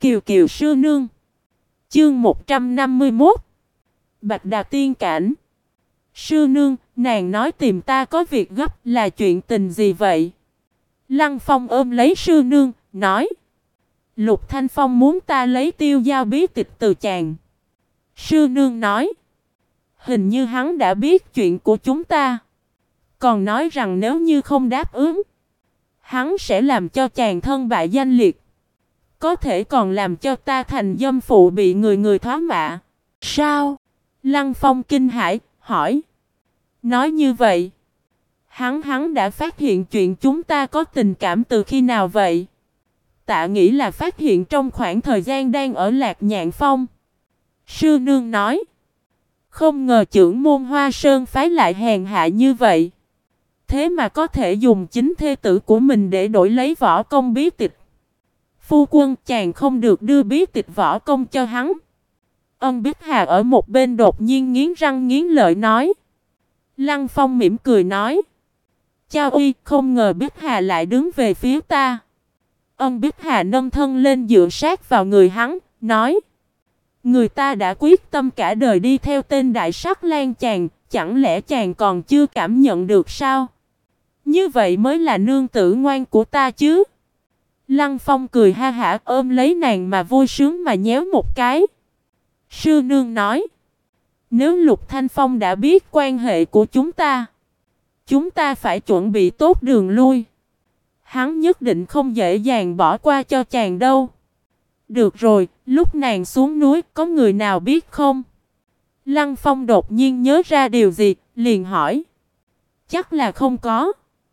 Kiều Kiều sư nương. Chương 151. Bạch Đà tiên cảnh. Sư nương, nàng nói tìm ta có việc gấp, là chuyện tình gì vậy? Lăng Phong ôm lấy sư nương, nói. Lục Thanh Phong muốn ta lấy tiêu giao bí tịch từ chàng. Sư nương nói. Hình như hắn đã biết chuyện của chúng ta. Còn nói rằng nếu như không đáp ứng, hắn sẽ làm cho chàng thân bại danh liệt. Có thể còn làm cho ta thành dâm phụ bị người người thoá mạ. Sao? Lăng Phong kinh hãi, hỏi. Nói như vậy, hắn đã phát hiện chuyện chúng ta có tình cảm từ khi nào vậy? Tạ nghĩ là phát hiện trong khoảng thời gian đang ở Lạc Nhạn Phong. Sư nương nói. Không ngờ trưởng môn Hoa Sơn phái lại hèn hạ như vậy. Thế mà có thể dùng chính thê tử của mình để đổi lấy võ công bí tịch. Phu quân, chàng không được đưa bí tịch võ công cho hắn. Ân Bích Hà ở một bên đột nhiên nghiến răng nghiến lợi nói. Lăng Phong mỉm cười nói. Chao uy, không ngờ Bích Hà lại đứng về phía ta. Ân Bích Hà nâng thân lên dựa sát vào người hắn, nói. Người ta đã quyết tâm cả đời đi theo tên đại sắc lang chàng, chẳng lẽ chàng còn chưa cảm nhận được sao? Như vậy mới là nương tử ngoan của ta chứ. Lăng Phong cười ha hả ôm lấy nàng mà vui sướng mà nhéo một cái. Sư nương nói. Nếu Lục Thanh Phong đã biết quan hệ của chúng ta phải chuẩn bị tốt đường lui. Hắn nhất định không dễ dàng bỏ qua cho chàng đâu. Được rồi, lúc nàng xuống núi có người nào biết không? Lăng Phong đột nhiên nhớ ra điều gì, liền hỏi. Chắc là không có.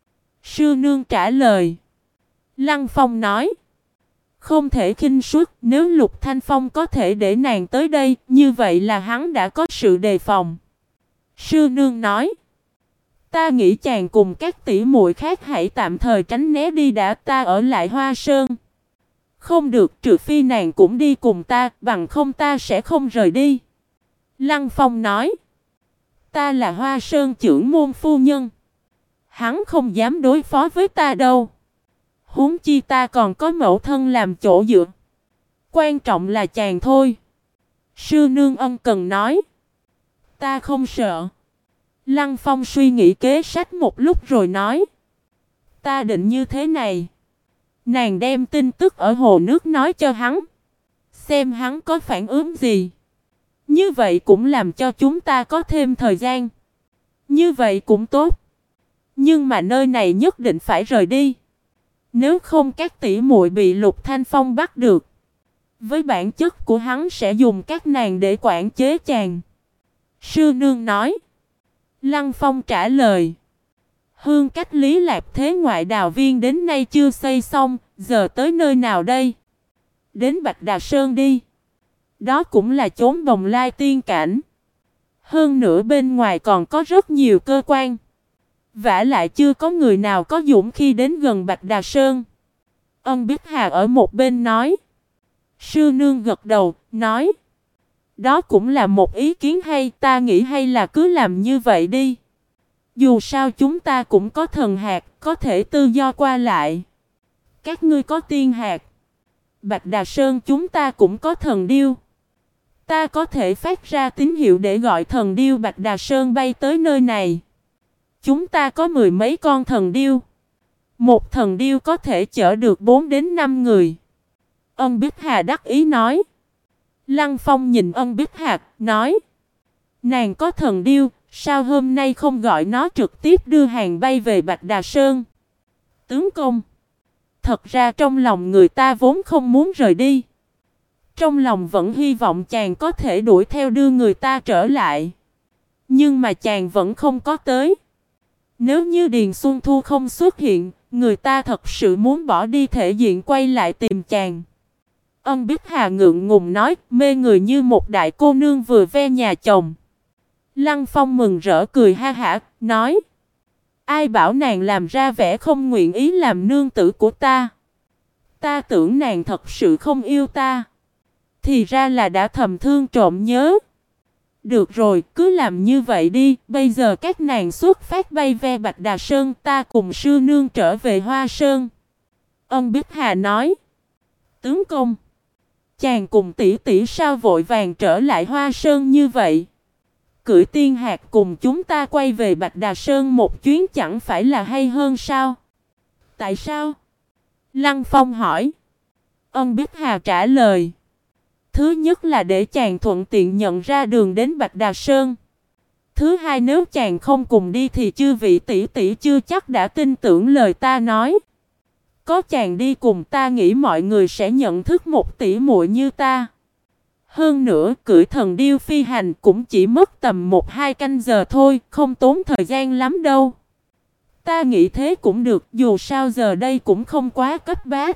Sư nương trả lời. Lăng Phong nói. Không thể khinh suất, nếu Lục Thanh Phong có thể để nàng tới đây, như vậy là hắn đã có sự đề phòng. Sư nương nói. Ta nghĩ chàng cùng các tỷ muội khác hãy tạm thời tránh né đi đã, ta ở lại Hoa Sơn. Không được, trừ phi nàng cũng đi cùng ta, bằng không ta sẽ không rời đi. Lăng Phong nói. Ta là Hoa Sơn trưởng môn phu nhân. Hắn không dám đối phó với ta đâu. Huống chi ta còn có mẫu thân làm chỗ dựa. Quan trọng là chàng thôi. Sư nương ân cần nói. Ta không sợ. Lăng Phong suy nghĩ kế sách một lúc rồi nói. Ta định như thế này. Nàng đem tin tức ở hồ nước nói cho hắn. Xem hắn có phản ứng gì. Như vậy cũng làm cho chúng ta có thêm thời gian. Như vậy cũng tốt. Nhưng mà nơi này nhất định phải rời đi. Nếu không các tỷ muội bị Lục Thanh Phong bắt được. Với bản chất của hắn sẽ dùng các nàng để quản chế chàng. Sư nương nói. Lăng Phong trả lời. Hương cách Lý Lạc Thế ngoại đào viên đến nay chưa xây xong, giờ tới nơi nào đây? Đến Bạch Đà Sơn đi. Đó cũng là chốn Bồng Lai tiên cảnh. Hơn nữa bên ngoài còn có rất nhiều cơ quan. Vả lại chưa có người nào có dũng khí đến gần Bạch Đà Sơn. Ân Bích Hà ở một bên nói. Sư nương gật đầu, nói. Đó cũng là một ý kiến hay, ta nghĩ hay là cứ làm như vậy đi. Dù sao chúng ta cũng có thần hạt, có thể tự do qua lại. Các ngươi có tiên hạt. Bạch Đà Sơn chúng ta cũng có thần điêu. Ta có thể phát ra tín hiệu để gọi thần điêu Bạch Đà Sơn bay tới nơi này. Chúng ta có mười mấy con thần điêu. Một thần điêu có thể chở được 4 đến 5 người. Ân Bích Hà đắc ý nói. Lăng Phong nhìn Ân Bích Hà, nói. Nàng có thần điêu, sao hôm nay không gọi nó trực tiếp đưa hàng bay về Bạch Đà Sơn? Tướng công. Thật ra trong lòng người ta vốn không muốn rời đi. Trong lòng vẫn hy vọng chàng có thể đuổi theo đưa người ta trở lại. Nhưng mà chàng vẫn không có tới. Nếu như Điền Xuân Thu không xuất hiện, người ta thật sự muốn bỏ đi thể diện quay lại tìm chàng. Ân Bích Hà ngượng ngùng nói, mê người như một đại cô nương vừa ve nhà chồng. Lăng Phong mừng rỡ cười ha hả, nói. Ai bảo nàng làm ra vẻ không nguyện ý làm nương tử của ta. Ta tưởng nàng thật sự không yêu ta. Thì ra là đã thầm thương trộm nhớ. Được rồi, cứ làm như vậy đi, bây giờ các nàng xuất phát bay ve Bạch Đà Sơn, ta cùng sư nương trở về Hoa Sơn. Ân Bích Hà nói. Tướng công. Chàng cùng tỷ tỷ sao vội vàng trở lại Hoa Sơn như vậy? Cưỡi tiên hạc cùng chúng ta quay về Bạch Đà Sơn một chuyến chẳng phải là hay hơn sao? Tại sao? Lăng Phong hỏi. Ân Bích Hà trả lời. Thứ nhất là để chàng thuận tiện nhận ra đường đến Bạch Đà Sơn. Thứ hai, nếu chàng không cùng đi thì chư vị tỷ tỷ chưa chắc đã tin tưởng lời ta nói. Có chàng đi cùng ta nghĩ mọi người sẽ nhận thức một tỷ muội như ta. Hơn nữa, cưỡi thần điêu phi hành cũng chỉ mất tầm 1-2 canh giờ thôi, không tốn thời gian lắm đâu. Ta nghĩ thế cũng được, dù sao giờ đây cũng không quá cấp bách.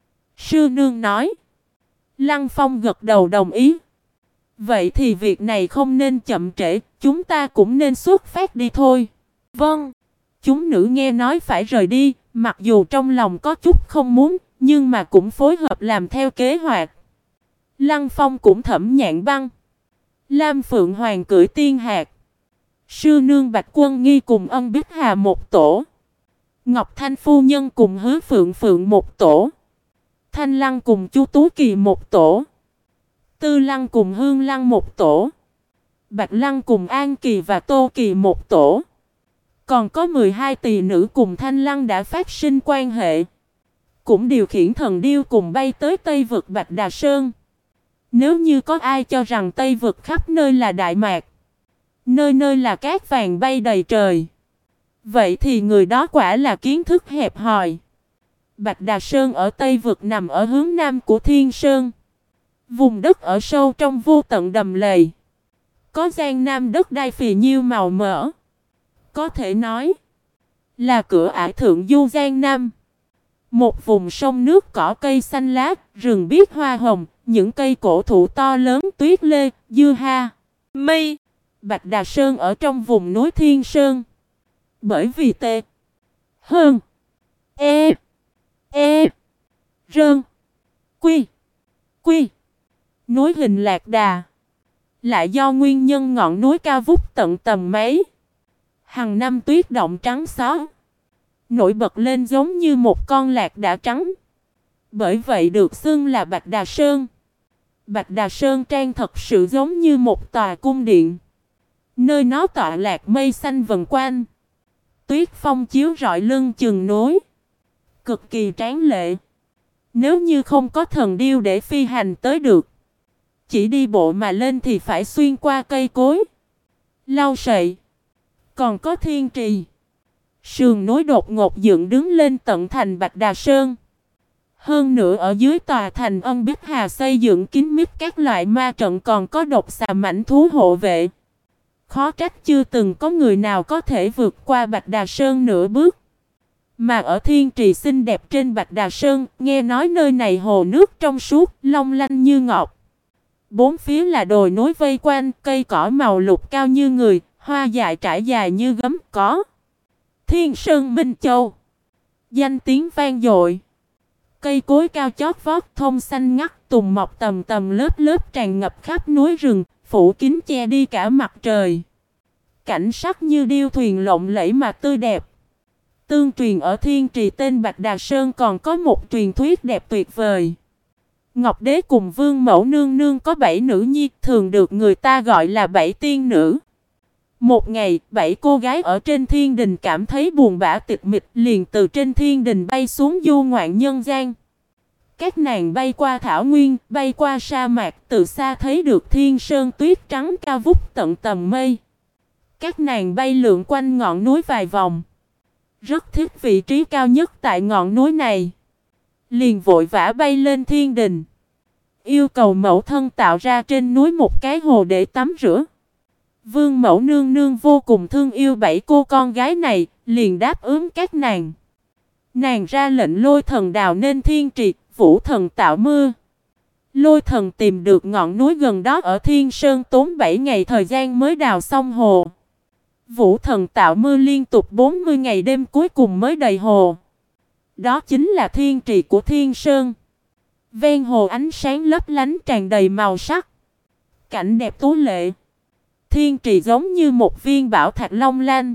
Sư nương nói. Lăng Phong gật đầu đồng ý. Vậy thì việc này không nên chậm trễ, chúng ta cũng nên xuất phát đi thôi. Vâng. Chúng nữ nghe nói phải rời đi, mặc dù trong lòng có chút không muốn, nhưng mà cũng phối hợp làm theo kế hoạch. Lăng Phong cũng Thẩm Nhạn Băng, Lam Phượng Hoàng cưỡi tiên hạc, sư nương Bạch Quân Nghi cùng Ân Bích Hà một tổ, Ngọc Thanh phu nhân cùng Hứa Phượng Phượng một tổ, Thanh Lăng cùng Chu Tú Kỳ một tổ, Tư Lăng cùng Hương Lăng một tổ, Bạch Lăng cùng An Kỳ và Tô Kỳ một tổ. Còn có 12 tỳ nữ cùng Thanh Lăng đã phát sinh quan hệ, cũng điều khiển thần điêu cùng bay tới Tây vực Bạch Đà Sơn. Nếu như có ai cho rằng Tây vực khắp nơi là Đại Mạc, nơi nơi là cát vàng bay đầy trời, vậy thì người đó quả là kiến thức hẹp hòi. Bạch Đà Sơn ở Tây vực nằm ở hướng nam của Thiên Sơn, vùng đất ở sâu trong vô tận đầm lầy, có giang nam đất đai phì nhiêu màu mỡ, có thể nói là cửa ải thượng du Giang Nam. Một vùng sông nước cỏ cây xanh lá, rừng biếc hoa hồng, những cây cổ thụ to lớn tuyết lê, dưa ha, mây. Bạch Đà Sơn ở trong vùng núi Thiên Sơn. Bởi vì tê, hơn, rơn, quy, núi hình lạc đà, lại do nguyên nhân ngọn núi cao vút tận tầm mấy, hàng năm tuyết động trắng xóa, nổi bật lên giống như một con lạc đà trắng. Bởi vậy được xưng là Bạch Đà Sơn. Bạch Đà Sơn Trang thật sự giống như một tòa cung điện, nơi nó tọa lạc mây xanh vần quanh, tuyết phong chiếu rọi lưng chừng núi, cực kỳ tráng lệ. Nếu như không có thần điêu để phi hành tới được, chỉ đi bộ mà lên thì phải xuyên qua cây cối, lau sậy. Còn có thiên trì, sườn núi đột ngột dựng đứng lên tận thành Bạch Đà Sơn. Hơn nữa ở dưới tòa thành Ân Bích Hà xây dựng kín mít các loại ma trận, còn có độc xà mãnh thú hộ vệ. Khó trách chưa từng có người nào có thể vượt qua Bạch Đà Sơn nửa bước. Mà ở thiên trì xinh đẹp trên Bạch Đà Sơn, nghe nói nơi này hồ nước trong suốt, long lanh như ngọc. Bốn phía là đồi núi vây quanh, cây cỏ màu lục cao như người, hoa dại trải dài như gấm có. Thiên Sơn Minh Châu, danh tiếng vang dội. Cây cối cao chót vót, thông xanh ngắt, tùng mọc tầm tầm lớp lớp tràn ngập khắp núi rừng, phủ kín che đi cả mặt trời. Cảnh sắc như điêu thuyền lộng lẫy mà tươi đẹp. Tương truyền ở thiên trì tên Bạch Đà Sơn còn có một truyền thuyết đẹp tuyệt vời. Ngọc Đế cùng Vương Mẫu Nương Nương có 7 nữ nhi, thường được người ta gọi là 7 tiên nữ. Một ngày, 7 cô gái ở trên thiên đình cảm thấy buồn bã tịch mịch, liền từ trên thiên đình bay xuống du ngoạn nhân gian. Các nàng bay qua thảo nguyên, bay qua sa mạc, từ xa thấy được thiên sơn tuyết trắng cao vút tận tầm mây. Các nàng bay lượn quanh ngọn núi vài vòng, rất thích vị trí cao nhất tại ngọn núi này, liền vội vã bay lên thiên đình, yêu cầu mẫu thân tạo ra trên núi một cái hồ để tắm rửa. Vương Mẫu Nương Nương vô cùng thương yêu 7 cô con gái này, liền đáp ứng các nàng. Nàng ra lệnh Lôi Thần đào nên thiên trì, Vũ Thần tạo mưa. Lôi Thần tìm được ngọn núi gần đó ở Thiên Sơn, tốn 7 ngày thời gian mới đào xong hồ. Vũ Thần tạo mưa liên tục 40 ngày đêm cuối cùng mới đầy hồ. Đó chính là thiên trì của Thiên Sơn. Ven hồ ánh sáng lấp lánh tràn đầy màu sắc, cảnh đẹp tú lệ. Thiên trì giống như một viên bảo thạch long lanh.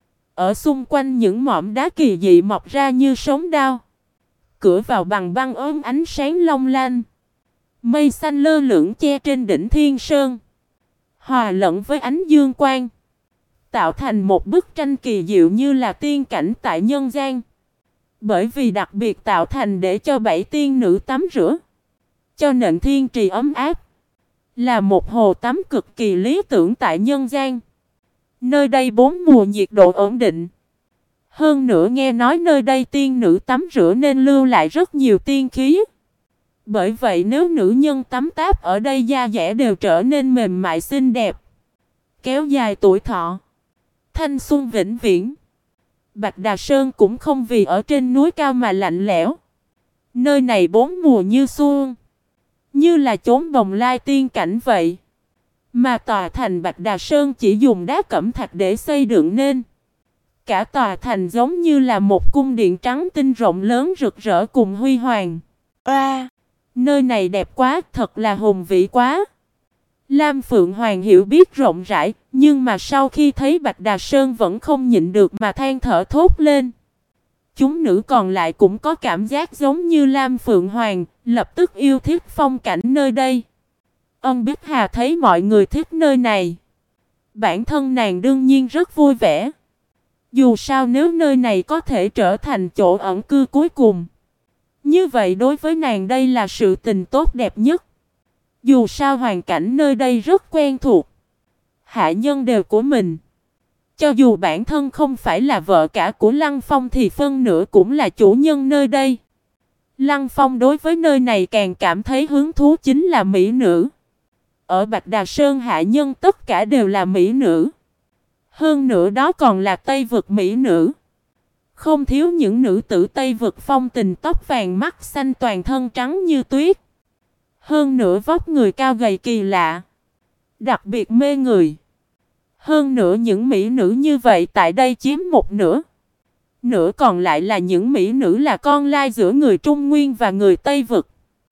Ở xung quanh những mỏm đá kỳ dị mọc ra như sống đao. Cửa vào bằng băng ốm ánh sáng long lanh. Mây xanh lơ lửng che trên đỉnh Thiên Sơn, hòa lẫn với ánh dương quang, tạo thành một bức tranh kỳ diệu như là tiên cảnh tại nhân gian. Bởi vì đặc biệt tạo thành để cho 7 tiên nữ tắm rửa, cho nên thiên trì ấm áp, là một hồ tắm cực kỳ lý tưởng tại nhân gian. Nơi đây 4 mùa nhiệt độ ổn định. Hơn nữa nghe nói nơi đây tiên nữ tắm rửa nên lưu lại rất nhiều tiên khí. Bởi vậy nếu nữ nhân tắm táp ở đây da dẻ đều trở nên mềm mại xinh đẹp, kéo dài tuổi thọ, thanh xuân vĩnh viễn. Bạch Đà Sơn cũng không vì ở trên núi cao mà lạnh lẽo. Nơi này 4 mùa như xuân, như là chốn bồng lai tiên cảnh vậy. Mà tòa thành Bạch Đà Sơn chỉ dùng đá cẩm thạch để xây dựng nên. Cả tòa thành giống như là một cung điện trắng tinh rộng lớn rực rỡ cùng huy hoàng. Nơi này đẹp quá, thật là hùng vĩ quá. Lam Phượng Hoàng hiểu biết rộng rãi, nhưng mà sau khi thấy Bạch Đà Sơn vẫn không nhịn được mà than thở thốt lên. Chúng nữ còn lại cũng có cảm giác giống như Lam Phượng Hoàng, lập tức yêu thích phong cảnh nơi đây. Ân Bích Hà thấy mọi người thích nơi này, bản thân nàng đương nhiên rất vui vẻ. Dù sao nếu nơi này có thể trở thành chỗ ẩn cư cuối cùng, như vậy đối với nàng đây là sự tình tốt đẹp nhất. Dù sao hoàn cảnh nơi đây rất quen thuộc, hạ nhân đều của mình. Cho dù bản thân không phải là vợ cả của Lăng Phong thì phân nửa cũng là chủ nhân nơi đây. Lăng Phong đối với nơi này càng cảm thấy hứng thú chính là mỹ nữ. Ở Bạch Đà Sơn hạ nhân tất cả đều là mỹ nữ. Hơn nữa đó còn là Tây vực mỹ nữ. Không thiếu những nữ tử Tây vực phong tình tóc vàng mắt xanh toàn thân trắng như tuyết. Hơn nữa vóc người cao gầy kỳ lạ, đặc biệt mê người. Hơn nữa những mỹ nữ như vậy tại đây chiếm một nửa. Nửa còn lại là những mỹ nữ là con lai giữa người Trung Nguyên và người Tây vực.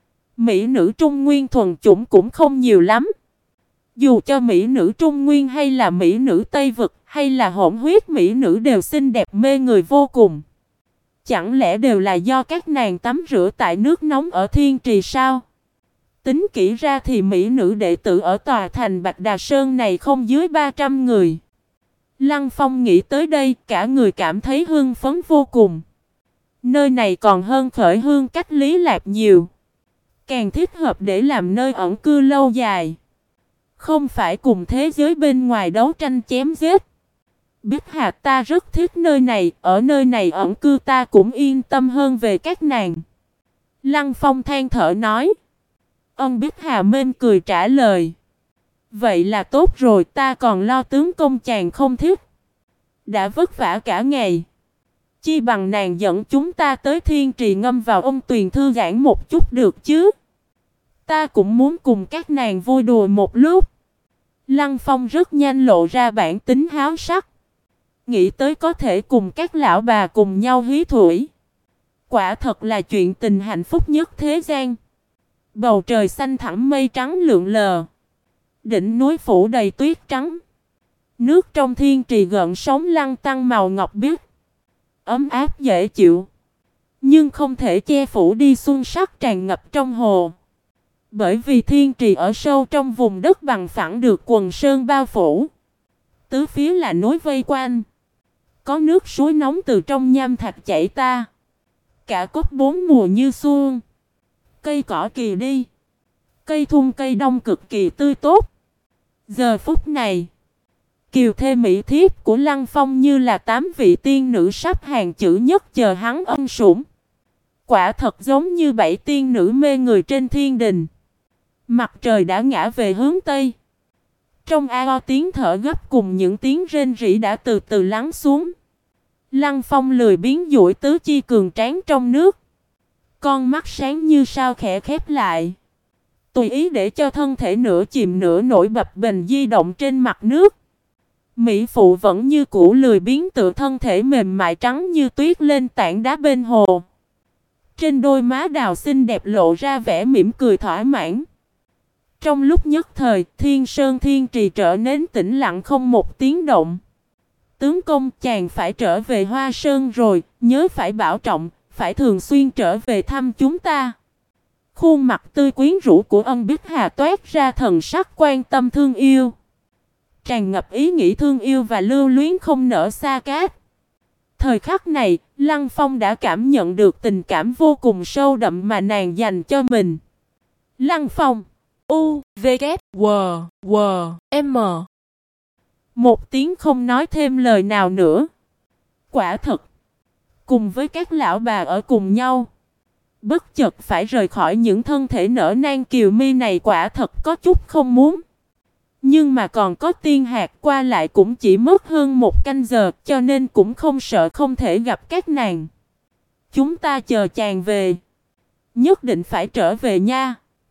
Mỹ nữ Trung Nguyên thuần chủng cũng không nhiều lắm. Dù cho mỹ nữ Trung Nguyên hay là mỹ nữ Tây vực hay là hỗn huyết mỹ nữ đều xinh đẹp mê người vô cùng. Chẳng lẽ đều là do các nàng tắm rửa tại nước nóng ở Thiên Trì sao? Tính kỹ ra thì mỹ nữ đệ tử ở tòa thành Bạch Đà Sơn này không dưới 300 người. Lăng Phong nghĩ tới đây cả người cảm thấy hưng phấn vô cùng. Nơi này còn hơn Khởi Hương cách Lý Lạc nhiều. Càng thích hợp để làm nơi ẩn cư lâu dài. Không phải cùng thế giới bên ngoài đấu tranh chém giết. Bích Hà ta rất thích nơi này, ở nơi này ẩn cư ta cũng yên tâm hơn về các nàng. Lăng Phong than thở nói. Ân Bích Hà mên cười trả lời. Vậy là tốt rồi, ta còn lo tướng công chàng không thích. Đã vất vả cả ngày, chi bằng nàng dẫn chúng ta tới Thiên Trì ngâm vào ôn tuyền thư giãn một chút được chứ. Ta cũng muốn cùng các nàng vui đùa một lúc. Lăng Phong rất nhanh lộ ra bản tính háo sắc. Nghĩ tới có thể cùng các lão bà cùng nhau hí thủy. Quả thật là chuyện tình hạnh phúc nhất thế gian. Bầu trời xanh thẳm mây trắng lượn lờ. Đỉnh núi phủ đầy tuyết trắng. Nước trong Thiên Trì gợn sóng lăn tăn màu ngọc biếc. Ấm áp dễ chịu. Nhưng không thể che phủ đi xuân sắc tràn ngập trong hồ. Bởi vì Thiên Trì ở sâu trong vùng đất bằng phẳng được quần sơn bao phủ. Tứ phía là núi vây quanh. Có nước suối nóng từ trong nham thạch chảy ta. Cả cốt 4 mùa như xuân. Cây cỏ kỳ đi. Cây thun cây đông cực kỳ tươi tốt. Giờ phút này, kiều thê mỹ thiếp của Lăng Phong như là 8 vị tiên nữ sắp hàng chữ nhất chờ hắn ân sủng. Quả thật giống như 7 tiên nữ mê người trên thiên đình. Mặt trời đã ngã về hướng Tây. Trong ao tiếng thở gấp cùng những tiếng rên rỉ đã từ từ lắng xuống. Lăng Phong lười biếng duỗi tứ chi cường tráng trong nước. Con mắt sáng như sao khẽ khép lại. Tùy ý để cho thân thể nửa chìm nửa nổi bập bềnh di động trên mặt nước. Mỹ phụ vẫn như cũ lười biếng tựa thân thể mềm mại trắng như tuyết lên tảng đá bên hồ. Trên đôi má đào xinh đẹp lộ ra vẻ mỉm cười thỏa mãn. Trong lúc nhất thời, Thiên Sơn Thiên Trì trở nên tĩnh lặng không một tiếng động. Tướng công chàng phải trở về Hoa Sơn rồi, nhớ phải bảo trọng, phải thường xuyên trở về thăm chúng ta. Khuôn mặt tươi quyến rũ của Ân Bích Hà toát ra thần sắc quan tâm thương yêu, tràn ngập ý nghĩ thương yêu và lưu luyến không nỡ xa cách. Thời khắc này, Lăng Phong đã cảm nhận được tình cảm vô cùng sâu đậm mà nàng dành cho mình. Lăng Phong. U, V, K, W, W, M. Một tiếng không nói thêm lời nào nữa. Quả thật, cùng với các lão bà ở cùng nhau, bất chợt phải rời khỏi những thân thể nở nang kiều mi này quả thật có chút không muốn. Nhưng mà còn có Tiên Hạc qua lại cũng chỉ mất hơn 1 canh giờ, cho nên cũng không sợ không thể gặp các nàng. Chúng ta chờ chàng về. Nhất định phải trở về nha.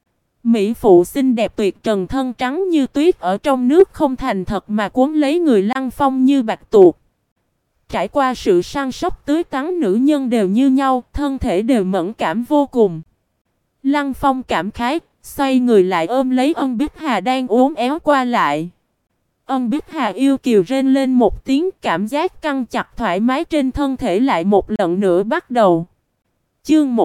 Mỹ phụ xinh đẹp tuyệt trần thân trắng như tuyết ở trong nước không thành thật mà cuốn lấy người Lăng Phong như bạch tuộc. Trải qua sự săn sóc tưới tắn, nữ nhân đều như nhau, thân thể đều mẫn cảm vô cùng. Lăng Phong cảm khái, xoay người lại ôm lấy Ân Bích Hà đang uốn éo qua lại. Ân Bích Hà yêu kiều rên lên một tiếng, cảm giác căng chặt thoải mái trên thân thể lại một lần nữa bắt đầu. Chương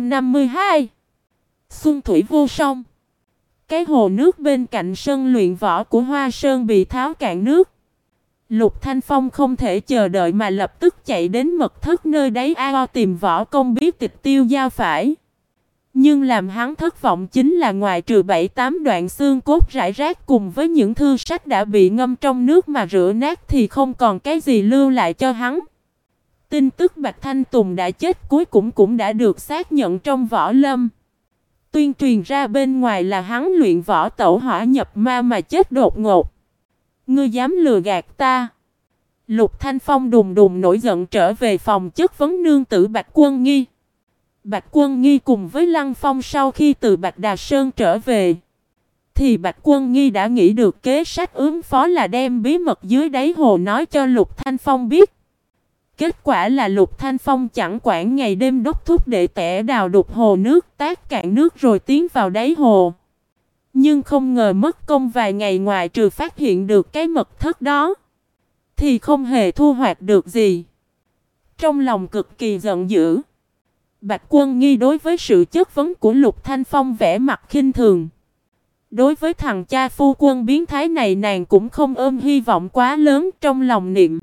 152. Xuân thủy vô song. Cái hồ nước bên cạnh sân luyện võ của Hoa Sơn bị tháo cạn nước. Lục Thanh Phong không thể chờ đợi mà lập tức chạy đến mật thất nơi đáy ao tìm võ công bí tịch Tiêu Dao phải. Nhưng làm hắn thất vọng chính là ngoài trừ 7-8 đoạn xương cốt rải rác cùng với những thư sách đã bị ngâm trong nước mà rửa nát thì không còn cái gì lưu lại cho hắn. Tin tức Bạch Thanh Tùng đã chết cuối cùng cũng đã được xác nhận trong võ lâm. Tuyên truyền ra bên ngoài là hắn luyện võ tẩu hỏa nhập ma mà chết đột ngột. Ngươi dám lừa gạt ta? Lục Thanh Phong đùng đùng nổi giận trở về phòng chất vấn nương tử Bạch Quân Nghi. Bạch Quân Nghi cùng với Lăng Phong sau khi từ Bạch Đà Sơn trở về, thì Bạch Quân Nghi đã nghĩ được kế sách ứng phó là đem bí mật dưới đáy hồ nói cho Lục Thanh Phong biết. Kết quả là Lục Thanh Phong chẳng quản ngày đêm đốc thúc đệ tẻ đào đục hồ nước, tát cạn nước rồi tiến vào đáy hồ. Nhưng không ngờ mất công vài ngày, ngoài trừ phát hiện được cái mật thất đó, thì không hề thu hoạch được gì. Trong lòng cực kỳ giận dữ, Bạch Quân Nghi đối với sự chất vấn của Lục Thanh Phong vẻ mặt khinh thường. Đối với thằng cha phu quân biến thái này nàng cũng không ôm hy vọng quá lớn, trong lòng niệm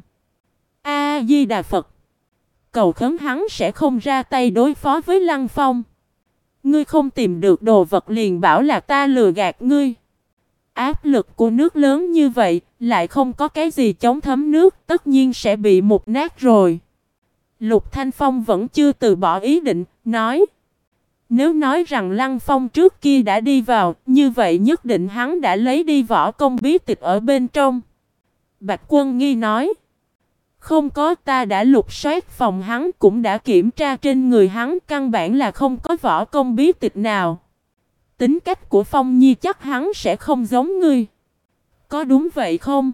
A-di-đà Phật, cầu khấn hắn sẽ không ra tay đối phó với Lăng Phong. Ngươi không tìm được đồ vật liền bảo là ta lừa gạt ngươi. Áp lực của nước lớn như vậy, lại không có cái gì chống thấm nước, tất nhiên sẽ bị mục nát rồi. Lục Thanh Phong vẫn chưa từ bỏ ý định, nói: nếu nói rằng Lăng Phong trước kia đã đi vào, như vậy nhất định hắn đã lấy đi võ công bí tịch ở bên trong. Bạch Quân Nghi nói: không có, ta đã lục soát phòng hắn, cũng đã kiểm tra trên người hắn, căn bản là không có võ công bí tịch nào. Tính cách của Phong Nhi chắc hắn sẽ không giống ngươi. Có đúng vậy không?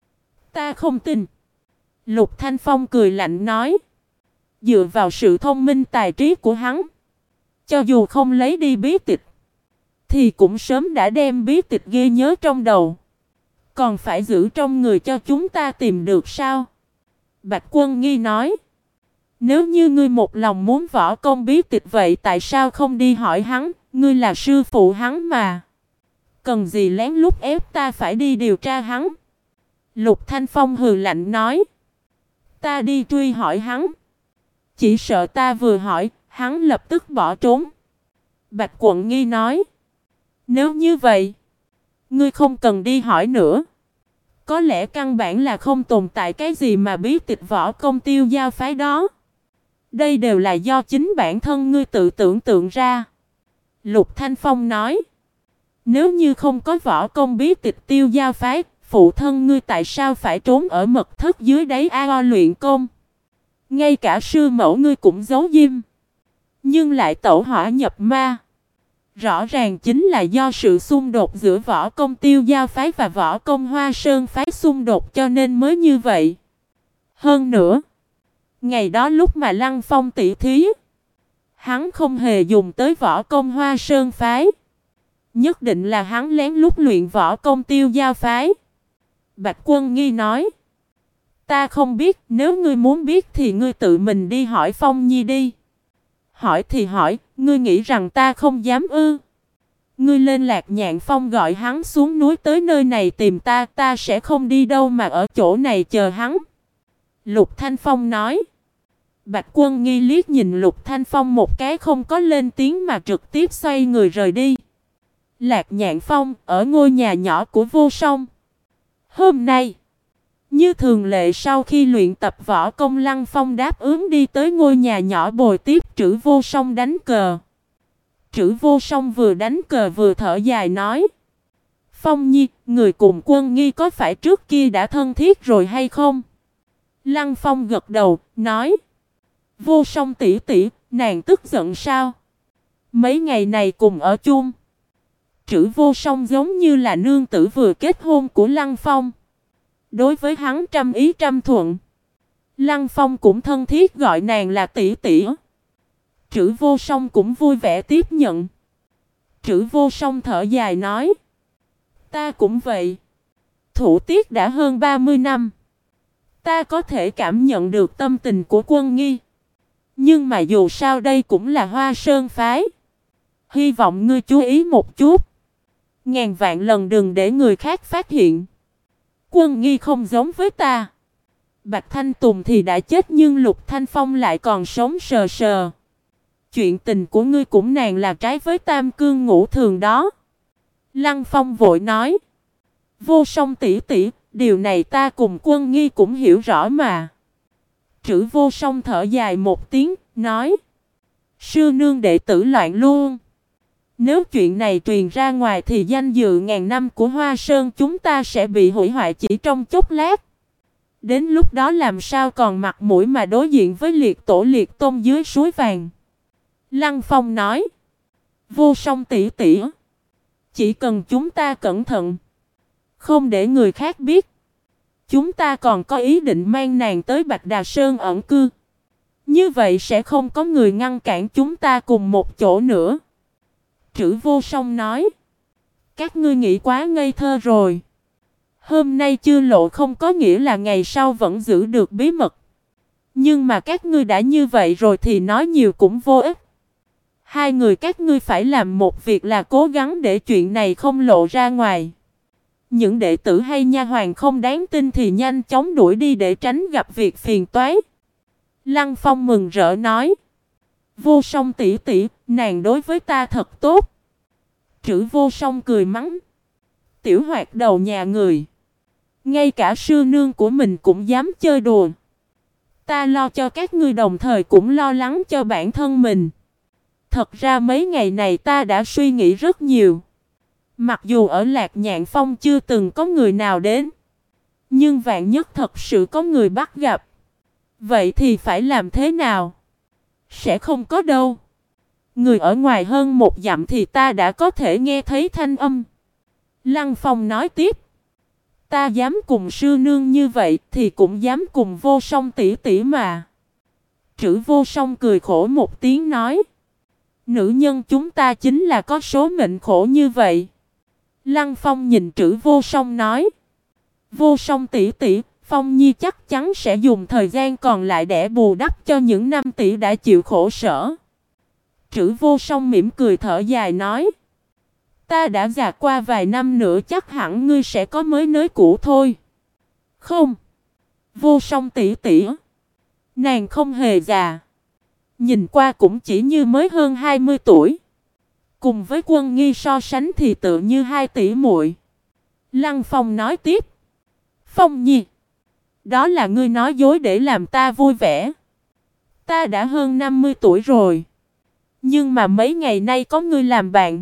Ta không tin. Lục Thanh Phong cười lạnh nói: dựa vào sự thông minh tài trí của hắn, cho dù không lấy đi bí tịch, thì cũng sớm đã đem bí tịch ghi nhớ trong đầu. Còn phải giữ trong người cho chúng ta tìm được sao? Bạch Quân Nghi nói: nếu như ngươi một lòng muốn võ công bí tịch vậy tại sao không đi hỏi hắn, ngươi là sư phụ hắn mà. Cần gì lén lút ép ta phải đi điều tra hắn? Lục Thanh Phong hừ lạnh nói: ta đi truy hỏi hắn, chỉ sợ ta vừa hỏi, hắn lập tức bỏ trốn. Bạch Quân Nghi nói: nếu như vậy, ngươi không cần đi hỏi nữa. Có lẽ căn bản là không tồn tại cái gì mà bí tịch võ công Tiêu Dao phái đó. Đây đều là do chính bản thân ngươi tự tưởng tượng ra. Lục Thanh Phong nói: nếu như không có võ công bí tịch Tiêu Dao phái, phụ thân ngươi tại sao phải trốn ở mật thất dưới đáy ao luyện công? Ngay cả sư mẫu ngươi cũng giấu diêm, nhưng lại tẩu hỏa nhập ma. Rõ ràng chính là do sự xung đột giữa võ công Tiêu Dao phái và võ công Hoa Sơn phái xung đột cho nên mới như vậy. Hơn nữa, ngày đó lúc mà Lăng Phong tỷ thí, hắn không hề dùng tới võ công Hoa Sơn phái. Nhất định là hắn lén lút luyện võ công Tiêu Dao phái. Bạch Quân Nghi nói: ta không biết, nếu ngươi muốn biết thì ngươi tự mình đi hỏi Phong Nhi đi. Hỏi thì hỏi, Ngươi nghĩ rằng ta không dám ư? Ngươi lên Lạc Nhạn Phong gọi hắn xuống núi tới nơi này tìm ta, ta sẽ không đi đâu mà ở chỗ này chờ hắn. Lục Thanh Phong nói. Bạch Quân Nghi liếc nhìn Lục Thanh Phong một cái không có lên tiếng mà trực tiếp xoay người rời đi. Lạc Nhạn Phong ở ngôi nhà nhỏ của Vô Song. Hôm nay, như thường lệ sau khi luyện tập võ công, Lăng Phong đáp ứng đi tới ngôi nhà nhỏ bồi tiếp Trử Vô Song đánh cờ. Trử Vô Song vừa đánh cờ vừa thở dài nói. Phong Nhi, người cùng Quân Nghi có phải trước kia đã thân thiết rồi hay không? Lăng Phong gật đầu, nói. Vô Song tỷ tỷ, nàng tức giận sao? Mấy ngày này cùng ở chung. Trử Vô Song giống như là nương tử vừa kết hôn của Lăng Phong. Đối với hắn trăm ý trăm thuận. Lăng Phong cũng thân thiết gọi nàng là tỷ tỷ. Trử Vô Song cũng vui vẻ tiếp nhận. Trử Vô Song thở dài nói. Ta cũng vậy. Thủ tiết đã hơn 30 năm. Ta có thể cảm nhận được tâm tình của Quân Nghi. Nhưng mà dù sao đây cũng là Hoa Sơn phái. Hy vọng ngươi chú ý một chút. Ngàn vạn lần đừng để người khác phát hiện. Quân Nghi không giống với ta. Bạch Thanh Tùng thì đã chết nhưng Lục Thanh Phong lại còn sống sờ sờ. Chuyện tình của ngươi cũng nàng là trái với tam cương ngũ thường đó. Lăng Phong vội nói. Vô Song tỷ tỷ, điều này ta cùng Quân Nghi cũng hiểu rõ mà. Trử Vô Song thở dài một tiếng, nói. Sư nương đệ tử loạn luôn. Nếu chuyện này truyền ra ngoài thì danh dự ngàn năm của Hoa Sơn chúng ta sẽ bị hủy hoại chỉ trong chốc lát. Đến lúc đó làm sao còn mặt mũi mà đối diện với liệt tổ liệt tôn dưới suối vàng. Lăng Phong nói. Vô Song tỷ tỷ. Chỉ cần chúng ta cẩn thận. Không để người khác biết. Chúng ta còn có ý định mang nàng tới Bạch Đà Sơn ẩn cư. Như vậy sẽ không có người ngăn cản chúng ta cùng một chỗ nữa. Trử Vô Song nói. Các ngươi nghĩ quá ngây thơ rồi. Hôm nay chưa lộ không có nghĩa là ngày sau vẫn giữ được bí mật. Nhưng mà các ngươi đã như vậy rồi thì nói nhiều cũng vô ích. Hai người các ngươi phải làm một việc là cố gắng để chuyện này không lộ ra ngoài. Những đệ tử hay nha hoàn không đáng tin thì nhanh chóng đuổi đi để tránh gặp việc phiền toái. Lăng Phong mừng rỡ nói. Vô Song tỷ tỷ, nàng đối với ta thật tốt. Trử Vô Song cười mắng. Tiểu hoạt đầu nhà người. Ngay cả sư nương của mình cũng dám chơi đùa. Ta lo cho các ngươi đồng thời cũng lo lắng cho bản thân mình. Thật ra mấy ngày này ta đã suy nghĩ rất nhiều. Mặc dù ở Lạc Nhạn Phong chưa từng có người nào đến. Nhưng vạn nhất thật sự có người bắt gặp. Vậy thì phải làm thế nào? Sẽ không có đâu. Người ở ngoài hơn một dặm thì ta đã có thể nghe thấy thanh âm. Lăng Phong nói tiếp. Ta dám cùng sư nương như vậy thì cũng dám cùng Vô Song tỷ tỷ mà. Trử Vô Song cười khổ một tiếng nói. Nữ nhân chúng ta chính là có số mệnh khổ như vậy. Lăng Phong nhìn Trử Vô Song nói. Vô Song tỷ tỷ, Phong Nhi chắc chắn sẽ dùng thời gian còn lại để bù đắp cho những năm tỷ đã chịu khổ sở. Trử Vô Song mỉm cười thở dài nói. Ta đã già qua vài năm nữa chắc hẳn ngươi sẽ có mới nới cũ thôi. Không. Vô Song tỷ tỷ. Nàng không hề già. Nhìn qua cũng chỉ như mới hơn 20 tuổi. Cùng với Quân Nghi so sánh thì tự như hai tỷ muội. Lăng Phong nói tiếp. Phong Nhi. Đó là ngươi nói dối để làm ta vui vẻ. Ta đã hơn 50 tuổi rồi. Nhưng mà mấy ngày nay có ngươi làm bạn.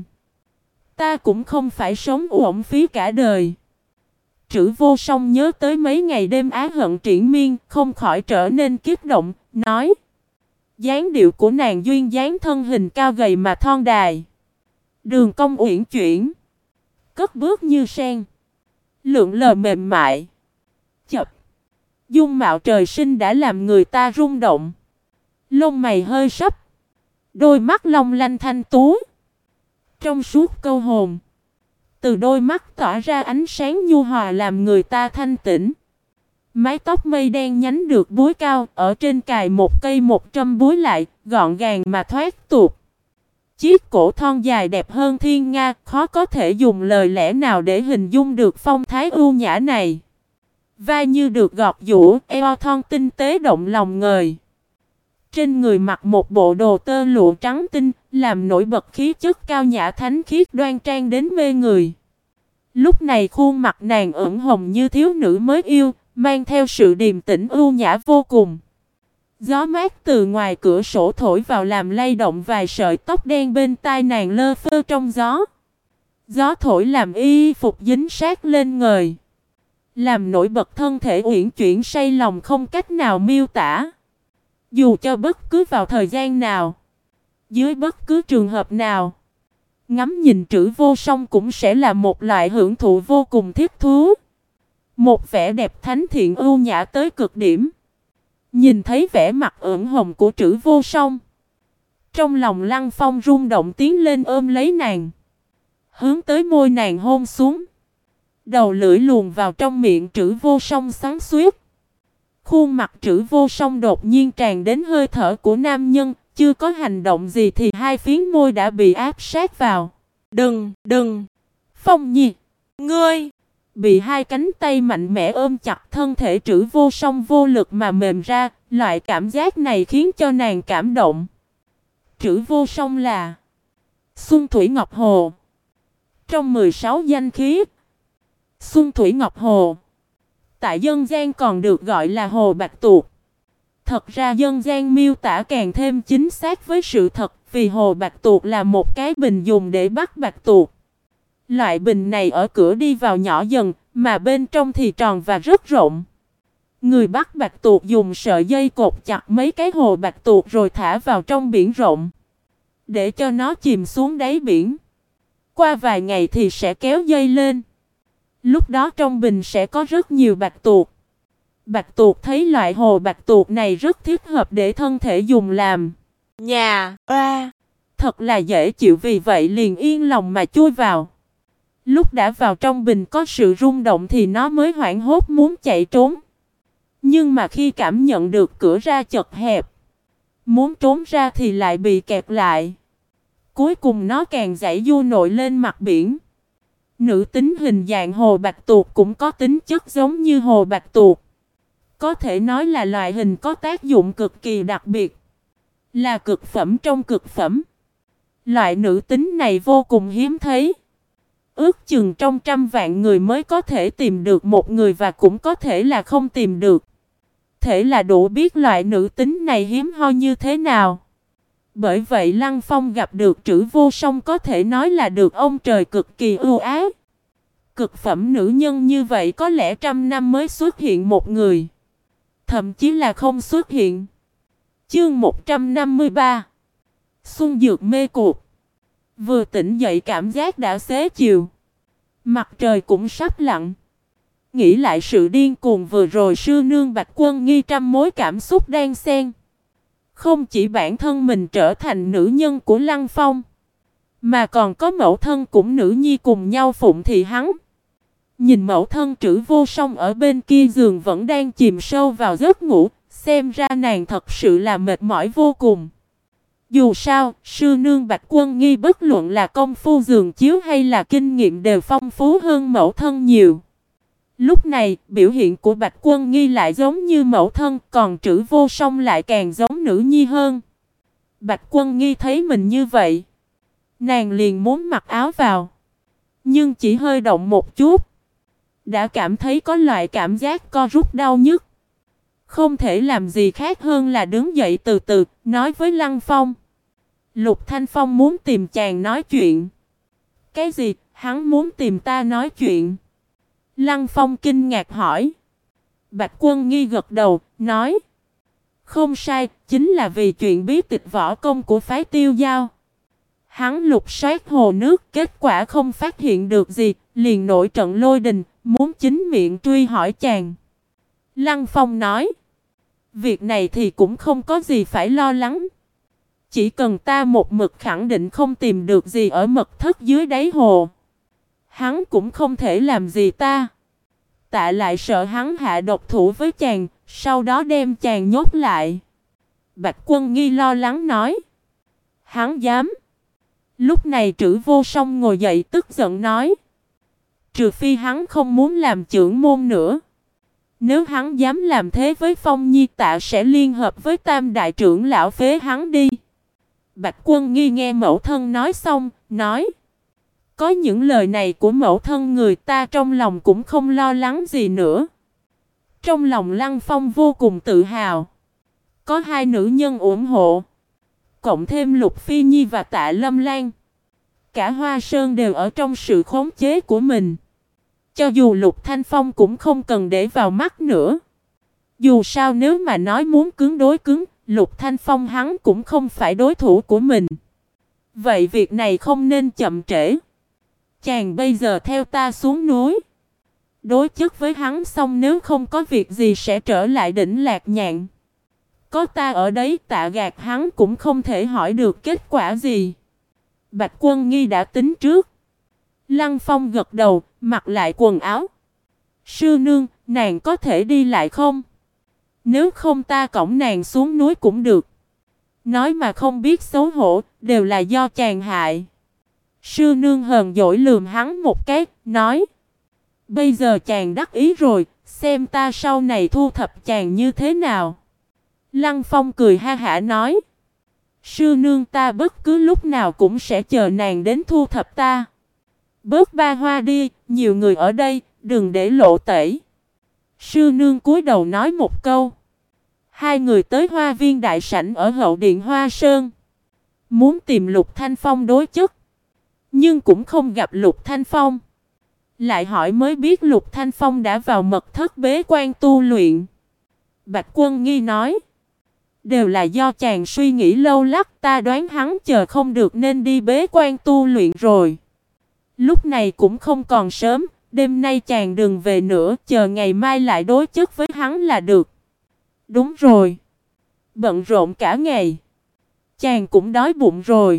Ta cũng không phải sống uổng phí cả đời. Trử Vô Song nhớ tới mấy ngày đêm á hận triển miên, không khỏi trở nên kích động, nói. Dáng điệu của nàng duyên dáng thân hình cao gầy mà thon đài. Đường cong uyển chuyển. Cất bước như sen. Lượn lờ mềm mại. Chập. Dung mạo trời sinh đã làm người ta rung động. Lông mày hơi sấp. Đôi mắt long lanh thanh tú. Trong suốt câu hồn. Từ đôi mắt tỏa ra ánh sáng nhu hòa làm người ta thanh tĩnh. Mái tóc mây đen nhánh được búi cao, ở trên cài một cây 100 búi lại, gọn gàng mà thoát tục. Chiếc cổ thon dài đẹp hơn thiên nga, khó có thể dùng lời lẽ nào để hình dung được phong thái ưu nhã này. Vai như được gọt giũa, eo thon tinh tế động lòng người. Trên người mặc một bộ đồ tơ lụa trắng tinh, làm nổi bật khí chất cao nhã thánh khiết đoan trang đến mê người. Lúc này khuôn mặt nàng ửng hồng như thiếu nữ mới yêu, mang theo sự điềm tĩnh ưu nhã vô cùng. Gió mát từ ngoài cửa sổ thổi vào làm lay động vài sợi tóc đen bên tai nàng lơ phơ trong gió. Gió thổi làm y phục dính sát lên người, làm nổi bật thân thể uyển chuyển say lòng không cách nào miêu tả. Dù cho bất cứ vào thời gian nào, dưới bất cứ trường hợp nào, ngắm nhìn Trử Vô Song cũng sẽ là một loại hưởng thụ vô cùng thích thú. Một vẻ đẹp thánh thiện ưu nhã tới cực điểm. Nhìn thấy vẻ mặt ửng hồng của Trử Vô Song, trong lòng Lăng Phong rung động tiến lên ôm lấy nàng, hướng tới môi nàng hôn xuống. Đầu lưỡi luồn vào trong miệng Trử Vô Song xoắn xuýt. Khuôn mặt Trử Vô Song đột nhiên tràn đến hơi thở của nam nhân, chưa có hành động gì thì hai phiến môi đã bị áp sát vào. Đừng! Phong Nhi! Ngươi! Bị hai cánh tay mạnh mẽ ôm chặt, thân thể Trử Vô Song vô lực mà mềm ra, loại cảm giác này khiến cho nàng cảm động. Trử Vô Song là Xuân Thủy Ngọc Hồ. Trong 16 danh khí, Xuân Thủy Ngọc Hồ tại dân gian còn được gọi là Hồ Bạch Tuộc. Thật ra dân gian miêu tả càng thêm chính xác với sự thật, vì Hồ Bạch Tuộc là một cái bình dùng để bắt bạch tuộc. Loại bình này ở cửa đi vào nhỏ dần, mà bên trong thì tròn và rất rộng. Người bắt bạch tuộc dùng sợi dây cột chặt mấy cái hồ bạch tuộc rồi thả vào trong biển rộng, để cho nó chìm xuống đáy biển. Qua vài ngày thì sẽ kéo dây lên. Lúc đó trong bình sẽ có rất nhiều bạch tuộc. Bạch tuộc thấy loại hồ bạch tuộc này rất thích hợp để thân thể dùng làm nhà. Thật là dễ chịu, vì vậy liền yên lòng mà chui vào. Lúc đã vào trong bình có sự rung động thì nó mới hoảng hốt muốn chạy trốn. Nhưng mà khi cảm nhận được cửa ra chật hẹp, muốn trốn ra thì lại bị kẹt lại. Cuối cùng nó càng giãy giụa nổi lên mặt biển. Nữ tính hình dạng hồ bạch tuộc cũng có tính chất giống như hồ bạch tuộc. Có thể nói là loại hình có tác dụng cực kỳ đặc biệt, là cực phẩm trong cực phẩm. Loại nữ tính này vô cùng hiếm thấy. Ước chừng trong 100 vạn người mới có thể tìm được một người, và cũng có thể là không tìm được. Thể là đủ biết loại nữ tính này hiếm hoi như thế nào. Bởi vậy Lăng Phong gặp được Trử Vô Song có thể nói là được ông trời cực kỳ ưu ái. Cực phẩm nữ nhân như vậy có lẽ 100 năm mới xuất hiện một người, thậm chí là không xuất hiện. Chương 153 Xuân Dược Mê Cuộc. Vừa tỉnh dậy cảm giác đã xế chiều, mặt trời cũng sắp lặn. Nghĩ lại sự điên cuồng vừa rồi, sư nương Bạch Quân Nghi trăm mối cảm xúc đan xen. Không chỉ bản thân mình trở thành nữ nhân của Lăng Phong, mà còn có mẫu thân cũng nữ nhi cùng nhau phụng thị hắn. Nhìn mẫu thân Trử Vô Song ở bên kia giường vẫn đang chìm sâu vào giấc ngủ, xem ra nàng thật sự là mệt mỏi vô cùng. Dù sao, sư nương Bạch Quân Nghi bất luận là công phu giường chiếu hay là kinh nghiệm đều phong phú hơn mẫu thân nhiều. Lúc này, biểu hiện của Bạch Quân Nghi lại giống như mẫu thân, còn Trử Vô Song lại càng giống nữ nhi hơn. Bạch Quân Nghi thấy mình như vậy, nàng liền muốn mặc áo vào, nhưng chỉ hơi động một chút, đã cảm thấy có loại cảm giác co rút đau nhức. Không thể làm gì khác hơn là đứng dậy từ từ, nói với Lăng Phong. Lục Thanh Phong muốn tìm chàng nói chuyện. Cái gì? Hắn muốn tìm ta nói chuyện? Lăng Phong kinh ngạc hỏi. Bạch Quân Nghi gật đầu, nói. Không sai, chính là vì chuyện bí tịch võ công của phái Tiêu Giao. Hắn lục soát hồ nước, kết quả không phát hiện được gì, liền nổi trận lôi đình, muốn chính miệng truy hỏi chàng. Lăng Phong nói. Việc này thì cũng không có gì phải lo lắng. Chỉ cần ta một mực khẳng định không tìm được gì ở mật thất dưới đáy hồ, hắn cũng không thể làm gì ta. Tạ lại sợ hắn hạ độc thủ với chàng, sau đó đem chàng nhốt lại. Bạch Quân Nghi lo lắng nói. Hắn dám. Lúc này Trử Vô Song ngồi dậy tức giận nói. Trừ phi hắn không muốn làm trưởng môn nữa. Nếu hắn dám làm thế với Phong Nhi, Tạ sẽ liên hợp với Tam đại trưởng lão phế hắn đi. Bạch Quân Nghi nghe mẫu thân nói xong, nói. Có những lời này của mẫu thân, người ta trong lòng cũng không lo lắng gì nữa. Trong lòng Lăng Phong vô cùng tự hào. Có hai nữ nhân ủng hộ. Cộng thêm Lục Phi Nhi và Tạ Lâm Lan. Cả Hoa Sơn đều ở trong sự khống chế của mình. Cho dù Lục Thanh Phong cũng không cần để vào mắt nữa. Dù sao nếu mà nói muốn cứng đối cứng, Lục Thanh Phong hắn cũng không phải đối thủ của mình. Vậy việc này không nên chậm trễ. Chàng bây giờ theo ta xuống núi. Đối chất với hắn xong, nếu không có việc gì sẽ trở lại đỉnh Lạc Nhạn. Có ta ở đấy, Tạ gạt hắn cũng không thể hỏi được kết quả gì. Bạch Quân Nghi đã tính trước. Lăng Phong gật đầu, mặc lại quần áo. Sư nương, nàng có thể đi lại không? Nếu không ta cõng nàng xuống núi cũng được. Nói mà không biết xấu hổ, đều là do chàng hại. Sư nương hờn dỗi lườm hắn một cái, nói. Bây giờ chàng đắc ý rồi, xem ta sau này thu thập chàng như thế nào. Lăng Phong cười ha hả nói. Sư nương, ta bất cứ lúc nào cũng sẽ chờ nàng đến thu thập ta. Bớt ba hoa đi, nhiều người ở đây, đừng để lộ tẩy. Sư nương cúi đầu nói một câu. Hai người tới Hoa Viên đại sảnh ở hậu điện Hoa Sơn. Muốn tìm Lục Thanh Phong đối chất. Nhưng cũng không gặp Lục Thanh Phong. Lại hỏi mới biết Lục Thanh Phong đã vào mật thất bế quan tu luyện. Bạch Quân Nghi nói. Đều là do chàng suy nghĩ lâu lắc, ta đoán hắn chờ không được nên đi bế quan tu luyện rồi. Lúc này cũng không còn sớm, đêm nay chàng đừng về nữa, chờ ngày mai lại đối chất với hắn là được. Đúng rồi. Bận rộn cả ngày. Chàng cũng đói bụng rồi.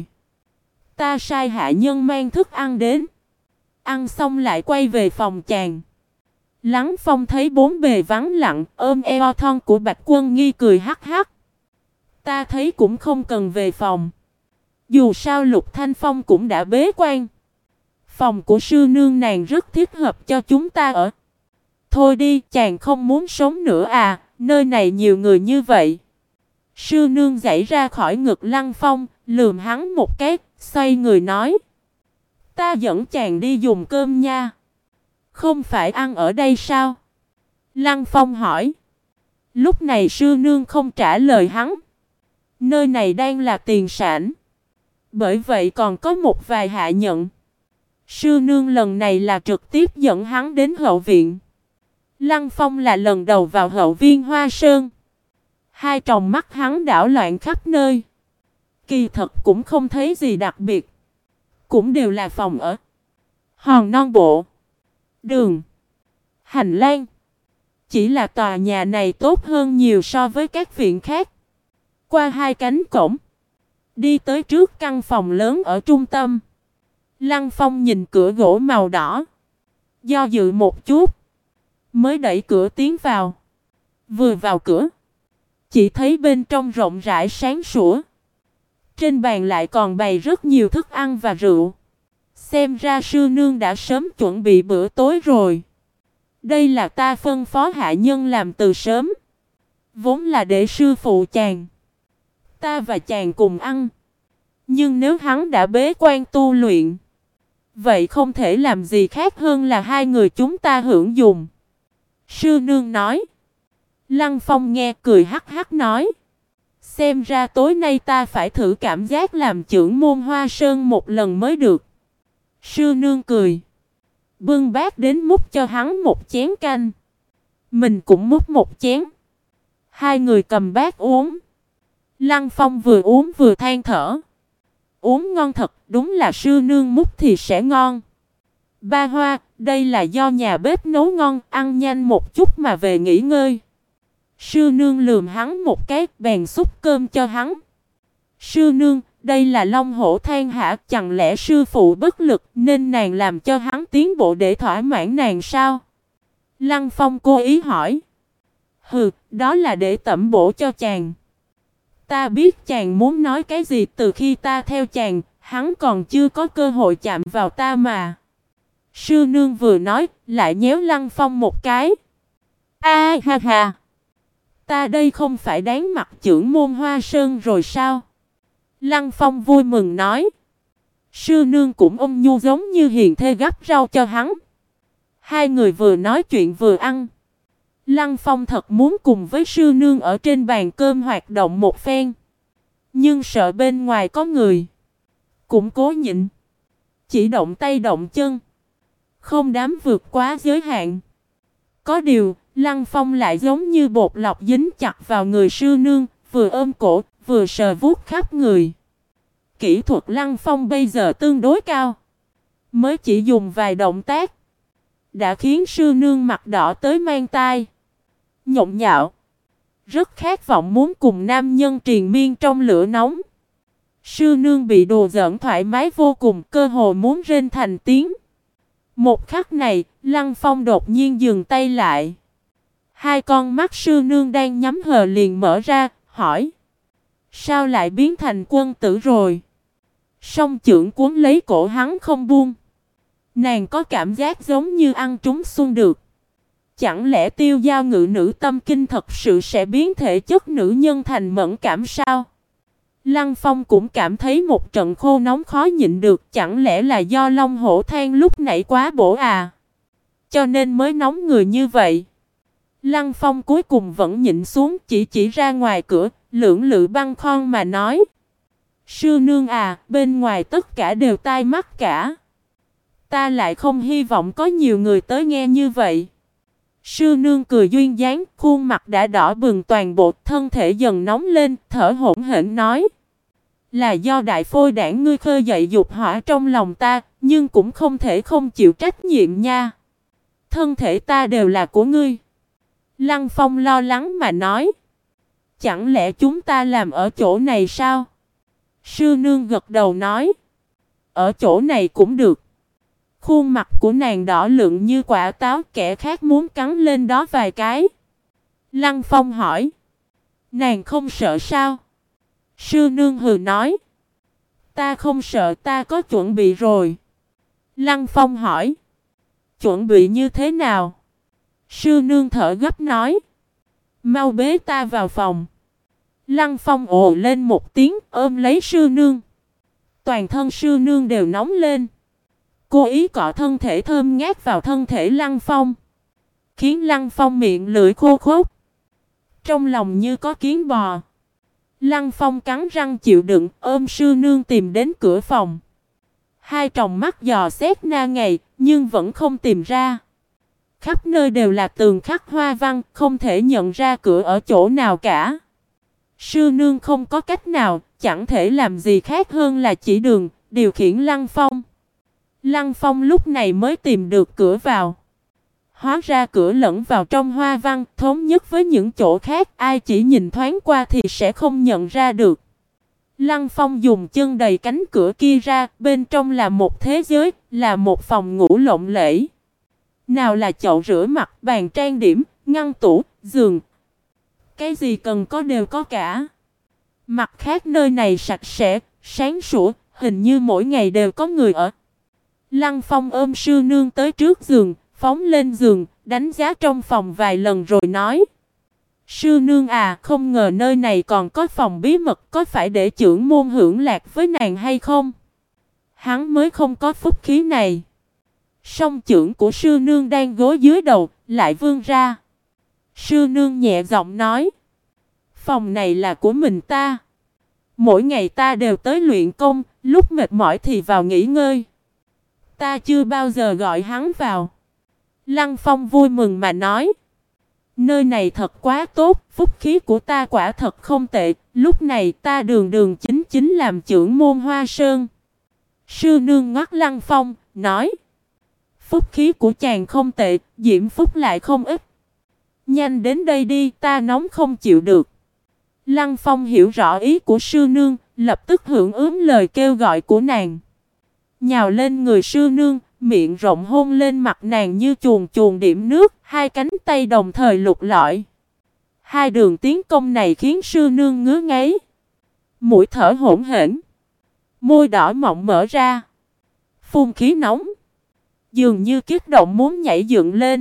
Ta sai hạ nhân mang thức ăn đến. Ăn xong lại quay về phòng chàng. Lăng Phong thấy bốn bề vắng lặng, ôm eo thon của Bạch Quân Nghi cười hắc hắc. Ta thấy cũng không cần về phòng. Dù sao Lục Thanh Phong cũng đã bế quan. Phòng của sư nương nàng rất thích hợp cho chúng ta ở. Thôi đi, chàng không muốn sống nữa à, nơi này nhiều người như vậy. Sư nương giãy ra khỏi ngực Lăng Phong, lườm hắn một cái, xoay người nói. Ta dẫn chàng đi dùng cơm nha. Không phải ăn ở đây sao? Lăng Phong hỏi. Lúc này sư nương không trả lời hắn. Nơi này đang là tiền sản. Bởi vậy còn có một vài hạ nhận. Sư nương lần này là trực tiếp dẫn hắn đến hậu viện. Lăng Phong là lần đầu vào hậu viên Hoa Sơn. Hai tròng mắt hắn đảo loạn khắp nơi. Kỳ thật cũng không thấy gì đặc biệt. Cũng đều là phòng ở. Hòn non bộ. Đường. Hành lang. Chỉ là tòa nhà này tốt hơn nhiều so với các viện khác. Qua hai cánh cổng. Đi tới trước căn phòng lớn ở trung tâm. Lăng Phong nhìn cửa gỗ màu đỏ. Do dự một chút. Mới đẩy cửa tiến vào. Vừa vào cửa. Chỉ thấy bên trong rộng rãi sáng sủa. Trên bàn lại còn bày rất nhiều thức ăn và rượu. Xem ra sư nương đã sớm chuẩn bị bữa tối rồi. Đây là ta phân phó hạ nhân làm từ sớm. Vốn là để sư phụ chàng. Ta và chàng cùng ăn. Nhưng nếu hắn đã bế quan tu luyện. Vậy không thể làm gì khác hơn là hai người chúng ta hưởng dùng. Sư nương nói. Lăng Phong nghe cười hắc hắc nói. Xem ra tối nay ta phải thử cảm giác làm trưởng môn Hoa Sơn một lần mới được. Sư nương cười. Bưng bát đến múc cho hắn một chén canh. Mình cũng múc một chén. Hai người cầm bát uống. Lăng Phong vừa uống vừa than thở. Uống ngon thật, đúng là sư nương múc thì sẽ ngon. Ba Hoa, đây là do nhà bếp nấu ngon, ăn nhanh một chút mà về nghỉ ngơi. Sư nương lườm hắn một cái, bèn xúc cơm cho hắn. Sư nương, đây là Long Hổ than hả, chẳng lẽ sư phụ bất lực nên nàng làm cho hắn tiến bộ để thỏa mãn nàng sao? Lăng Phong cố ý hỏi. Hừ, đó là để tẩm bổ cho chàng. Ta biết chàng muốn nói cái gì, từ khi ta theo chàng, Hắn còn chưa có cơ hội chạm vào ta mà. Sư nương vừa nói, lại nhéo Lăng Phong một cái. A ha ha. Ta đây không phải đáng mặt chưởng môn Hoa Sơn rồi sao? Lăng Phong vui mừng nói. Sư nương cũng ôm nhu giống như hiền thê gắp rau cho hắn. Hai người vừa nói chuyện vừa ăn. Lăng Phong thật muốn cùng với sư nương ở trên bàn cơm hoạt động một phen. Nhưng sợ bên ngoài có người. Cũng cố nhịn. Chỉ động tay động chân. Không dám vượt quá giới hạn. Có điều, Lăng Phong lại giống như bột lọc dính chặt vào người sư nương, vừa ôm cổ, vừa sờ vuốt khắp người. Kỹ thuật Lăng Phong bây giờ tương đối cao. Mới chỉ dùng vài động tác. Đã khiến sư nương mặt đỏ tới mang tai. Nhộn nhạo. Rất khát vọng muốn cùng nam nhân triền miên trong lửa nóng. Sư nương bị đùa giỡn thoải mái vô cùng, cơ hồ muốn rên thành tiếng. Một khắc này, Lăng Phong đột nhiên dừng tay lại. Hai con mắt sư nương đang nhắm hờ liền mở ra, hỏi. Sao lại biến thành quân tử rồi? Song chưởng cuốn lấy cổ hắn không buông. Nàng có cảm giác giống như ăn trúng xuân được. Chẳng lẽ Tiêu Giao ngự nữ tâm kinh thật sự sẽ biến thể chất nữ nhân thành mẫn cảm sao? Lăng Phong cũng cảm thấy một trận khô nóng khó nhịn được. Chẳng lẽ là do Long Hổ Than lúc nãy quá bổ à? Cho nên mới nóng người như vậy. Lăng Phong cuối cùng vẫn nhịn xuống, chỉ ra ngoài cửa, lưỡng lự băng khoăn mà nói. Sư nương à, bên ngoài tất cả đều tai mắt cả. Ta lại không hy vọng có nhiều người tới nghe như vậy. Sư nương cười duyên dáng, khuôn mặt đã đỏ bừng toàn bộ, thân thể dần nóng lên, thở hổn hển nói. Là do đại phôi đảng ngươi khơi dậy dục hỏa trong lòng ta, nhưng cũng không thể không chịu trách nhiệm nha. Thân thể ta đều là của ngươi. Lăng Phong lo lắng mà nói. Chẳng lẽ chúng ta làm ở chỗ này sao? Sư nương gật đầu nói. Ở chỗ này cũng được. Khuôn mặt của nàng đỏ lựng như quả táo, kẻ khác muốn cắn lên đó vài cái. Lăng Phong hỏi. Nàng không sợ sao? Sư nương hừ nói. Ta không sợ, ta có chuẩn bị rồi. Lăng Phong hỏi. Chuẩn bị như thế nào? Sư nương thở gấp nói. Mau bế ta vào phòng. Lăng Phong ồ lên một tiếng, ôm lấy sư nương. Toàn thân sư nương đều nóng lên. Cô ý cọ thân thể thơm ngát vào thân thể Lăng Phong. Khiến Lăng Phong miệng lưỡi khô khốc. Trong lòng như có kiến bò. Lăng Phong cắn răng chịu đựng, ôm sư nương tìm đến cửa phòng. Hai tròng mắt dò xét na ngày, nhưng vẫn không tìm ra. Khắp nơi đều là tường khắc hoa văn, không thể nhận ra cửa ở chỗ nào cả. Sư nương không có cách nào, chẳng thể làm gì khác hơn là chỉ đường, điều khiển Lăng Phong. Lăng Phong lúc này mới tìm được cửa vào. Hóa ra cửa lẫn vào trong hoa văn, thống nhất với những chỗ khác, ai chỉ nhìn thoáng qua thì sẽ không nhận ra được. Lăng Phong dùng chân đầy cánh cửa kia ra, bên trong là một thế giới, là một phòng ngủ lộng lẫy. Nào là chậu rửa mặt, bàn trang điểm, ngăn tủ, giường. Cái gì cần có đều có cả. Mặt khác nơi này sạch sẽ, sáng sủa, hình như mỗi ngày đều có người ở. Lăng Phong ôm sư nương tới trước giường, phóng lên giường, đánh giá trong phòng vài lần rồi nói. Sư nương à, không ngờ nơi này còn có phòng bí mật, có phải để chưởng môn hưởng lạc với nàng hay không? Hắn mới không có phúc khí này. Song chưởng của sư nương đang gối dưới đầu, lại vươn ra. Sư nương nhẹ giọng nói. Phòng này là của mình ta. Mỗi ngày ta đều tới luyện công, lúc mệt mỏi thì vào nghỉ ngơi. Ta chưa bao giờ gọi hắn vào. Lăng Phong vui mừng mà nói. Nơi này thật quá tốt, phúc khí của ta quả thật không tệ. Lúc này ta đường đường chính chính làm chưởng môn Hoa Sơn. Sư nương ngoắt Lăng Phong, nói. Phúc khí của chàng không tệ, diễm phúc lại không ít. Nhanh đến đây đi, ta nóng không chịu được. Lăng Phong hiểu rõ ý của sư nương, lập tức hưởng ứng lời kêu gọi của nàng. Nhào lên người sư nương, miệng rộng hôn lên mặt nàng như chuồn chuồn điểm nước, hai cánh tay đồng thời lục lọi. Hai đường tiến công này khiến sư nương ngứa ngáy, mũi thở hổn hển. Môi đỏ mọng mở ra, phun khí nóng, dường như kích động muốn nhảy dựng lên.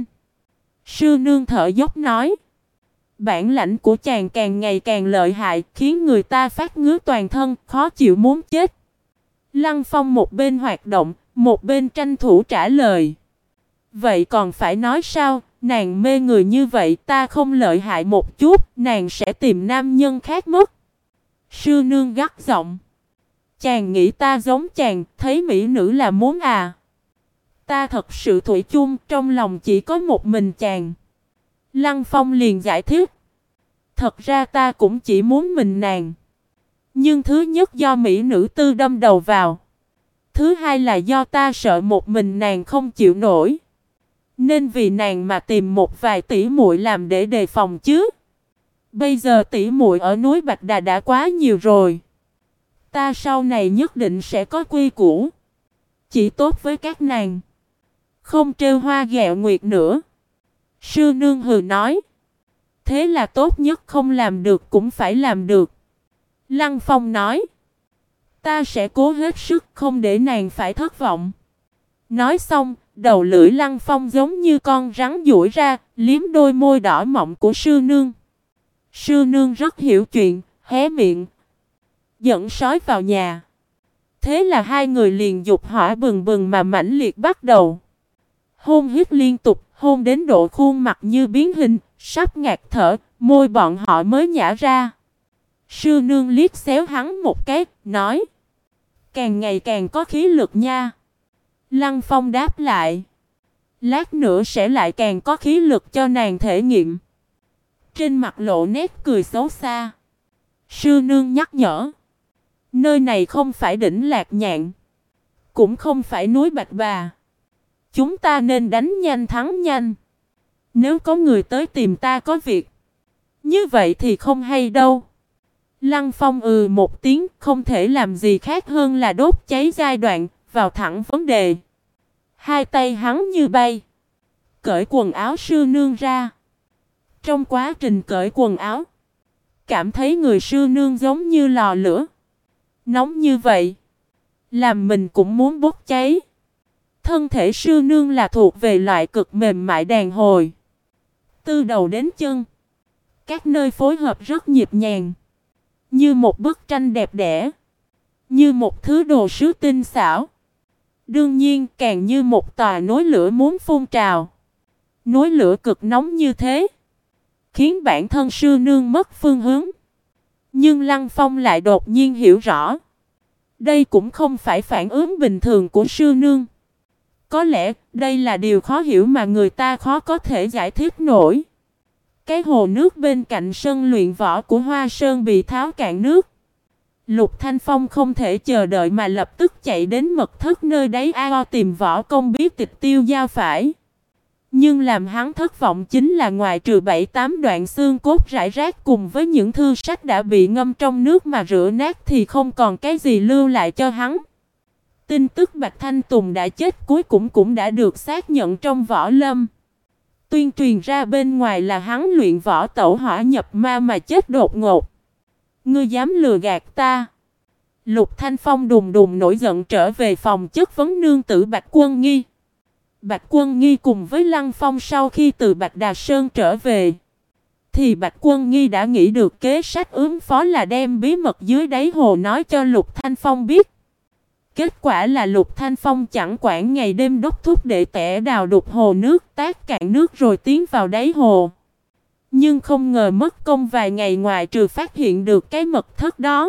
Sư nương thở dốc nói. Bản lãnh của chàng càng ngày càng lợi hại, khiến người ta phát ngứa toàn thân, khó chịu muốn chết. Lăng Phong một bên hoạt động, một bên tranh thủ trả lời. Vậy còn phải nói sao, nàng mê người như vậy, ta không lợi hại một chút, nàng sẽ tìm nam nhân khác mất. Sư nương gắt giọng. Chàng nghĩ ta giống chàng, thấy mỹ nữ là muốn à? Ta thật sự thủy chung, trong lòng chỉ có một mình chàng. Lăng Phong liền giải thích. Thật ra ta cũng chỉ muốn mình nàng. Nhưng thứ nhất do mỹ nữ tư đâm đầu vào. Thứ hai là do ta sợ một mình nàng không chịu nổi. Nên vì nàng mà tìm một vài tỷ muội làm để đề phòng chứ. Bây giờ tỷ muội ở núi Bạch Đà đã quá nhiều rồi. Ta sau này nhất định sẽ có quy củ. Chỉ tốt với các nàng. Không trêu hoa ghẹo nguyệt nữa. Sư nương hừ nói. Thế là tốt nhất không làm được cũng phải làm được. Lăng Phong nói. Ta sẽ cố hết sức không để nàng phải thất vọng. Nói xong, đầu lưỡi Lăng Phong giống như con rắn duỗi ra, liếm đôi môi đỏ mọng của sư nương. Sư nương rất hiểu chuyện, hé miệng. Dẫn sói vào nhà. Thế là hai người liền dục hỏa bừng bừng mà mãnh liệt bắt đầu. Hôn hít liên tục, hôn đến độ khuôn mặt như biến hình, sắp ngạt thở, môi bọn họ mới nhả ra. Sư nương liếc xéo hắn một cái, nói. Càng ngày càng có khí lực nha. Lăng Phong đáp lại. Lát nữa sẽ lại càng có khí lực cho nàng thể nghiệm. Trên mặt lộ nét cười xấu xa. Sư nương nhắc nhở. Nơi này không phải đỉnh Lạc Nhạn. Cũng không phải núi Bạch Bà. Chúng ta nên đánh nhanh thắng nhanh. Nếu có người tới tìm ta có việc. Như vậy thì không hay đâu. Lăng Phong một tiếng, không thể làm gì khác hơn là đốt cháy giai đoạn, vào thẳng vấn đề. Hai tay hắn như bay. Cởi quần áo sư nương ra. Trong quá trình cởi quần áo, cảm thấy người sư nương giống như lò lửa. Nóng như vậy, làm mình cũng muốn bốc cháy. Thân thể sư nương là thuộc về loại cực mềm mại đàn hồi. Từ đầu đến chân, các nơi phối hợp rất nhịp nhàng. Như một bức tranh đẹp đẽ. Như một thứ đồ sứ tinh xảo. Đương nhiên càng như một tòa núi lửa muốn phun trào. Núi lửa cực nóng như thế, khiến bản thân sư nương mất phương hướng. Nhưng Lăng Phong lại đột nhiên hiểu rõ. Đây cũng không phải phản ứng bình thường của sư nương. Có lẽ đây là điều khó hiểu mà người ta khó có thể giải thích nổi. Cái hồ nước bên cạnh sân luyện võ của Hoa Sơn bị tháo cạn nước. Lục Thanh Phong không thể chờ đợi mà lập tức chạy đến mật thất nơi đáy ao tìm võ công bí tịch Tiêu Dao phải. Nhưng làm hắn thất vọng chính là ngoài trừ 7-8 đoạn xương cốt rải rác cùng với những thư sách đã bị ngâm trong nước mà rửa nát thì không còn cái gì lưu lại cho hắn. Tin tức Bạch Thanh Tùng đã chết cuối cùng cũng đã được xác nhận trong võ lâm. Tuyên truyền ra bên ngoài là hắn luyện võ tẩu hỏa nhập ma mà chết đột ngột. Ngươi dám lừa gạt ta? Lục Thanh Phong đùng đùng nổi giận trở về phòng chất vấn nương tử Bạch Quân Nghi. Bạch Quân Nghi cùng với Lăng Phong sau khi từ Bạch Đà Sơn trở về, thì Bạch Quân Nghi đã nghĩ được kế sách ứng phó là đem bí mật dưới đáy hồ nói cho Lục Thanh Phong biết. Kết quả là Lục Thanh Phong chẳng quản ngày đêm đốc thúc để tẻ đào đục hồ nước, tát cạn nước rồi tiến vào đáy hồ. Nhưng không ngờ mất công vài ngày, ngoài trừ phát hiện được cái mật thất đó,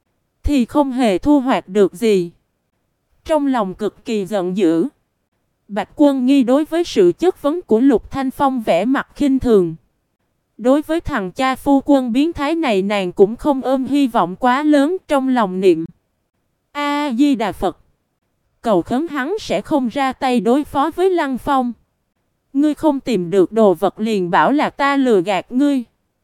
thì không hề thu hoạch được gì. Trong lòng cực kỳ giận dữ, Bạch Quân Nghi đối với sự chất vấn của Lục Thanh Phong vẻ mặt khinh thường. Đối với thằng cha phu quân biến thái này nàng cũng không ôm hy vọng quá lớn, trong lòng niệm A-di-đà Phật, cầu khấn hắn sẽ không ra tay đối phó với Lăng Phong. Ngươi không tìm được đồ vật liền bảo là ta lừa gạt ngươi.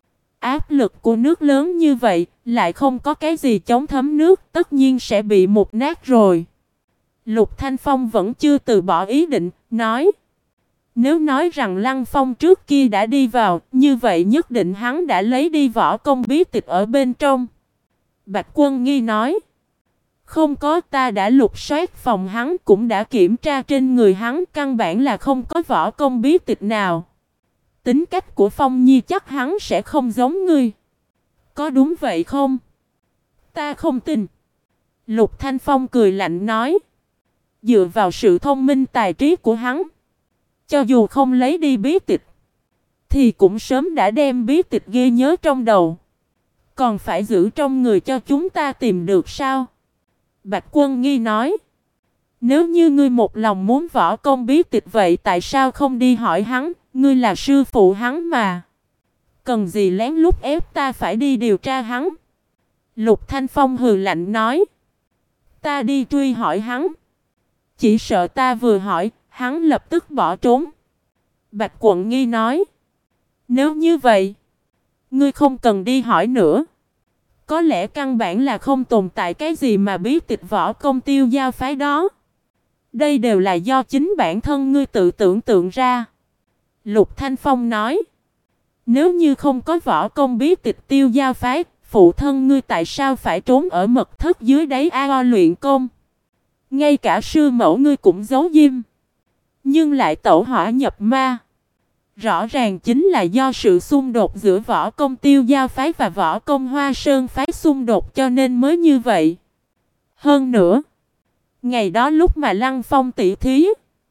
Áp lực của nước lớn như vậy, lại không có cái gì chống thấm nước, tất nhiên sẽ bị mục nát rồi. Lục Thanh Phong vẫn chưa từ bỏ ý định, nói. Nếu nói rằng Lăng Phong trước kia đã đi vào, như vậy nhất định hắn đã lấy đi võ công bí tịch ở bên trong. Bạch Quân Nghi nói. Không có, ta đã lục soát phòng hắn, cũng đã kiểm tra trên người hắn, căn bản là không có võ công bí tịch nào. Tính cách của Phong Nhi chắc hắn sẽ không giống ngươi. Có đúng vậy không? Ta không tin. Lục Thanh Phong cười lạnh nói. Dựa vào sự thông minh tài trí của hắn, cho dù không lấy đi bí tịch, thì cũng sớm đã đem bí tịch ghi nhớ trong đầu. Còn phải giữ trong người cho chúng ta tìm được sao? Bạch Quân Nghi nói. Nếu như ngươi một lòng muốn võ công bí tịch vậy tại sao không đi hỏi hắn? Ngươi là sư phụ hắn mà. Cần gì lén lút ép ta phải đi điều tra hắn? Lục Thanh Phong hừ lạnh nói. Ta đi truy hỏi hắn, chỉ sợ ta vừa hỏi, hắn lập tức bỏ trốn. Bạch Quận Nghi nói. Nếu như vậy, ngươi không cần đi hỏi nữa. Có lẽ căn bản là không tồn tại cái gì mà bí tịch võ công Tiêu Giao phái đó. Đây đều là do chính bản thân ngươi tự tưởng tượng ra. Lục Thanh Phong nói. Nếu như không có võ công bí tịch Tiêu Giao phái, phụ thân ngươi tại sao phải trốn ở mật thất dưới đáy ao luyện công? Ngay cả sư mẫu ngươi cũng giấu diêm, nhưng lại tẩu hỏa nhập ma. Rõ ràng chính là do sự xung đột giữa võ công Tiêu Giao phái và võ công Hoa Sơn phái xung đột cho nên mới như vậy. Hơn nữa, ngày đó lúc mà Lăng Phong tỷ thí,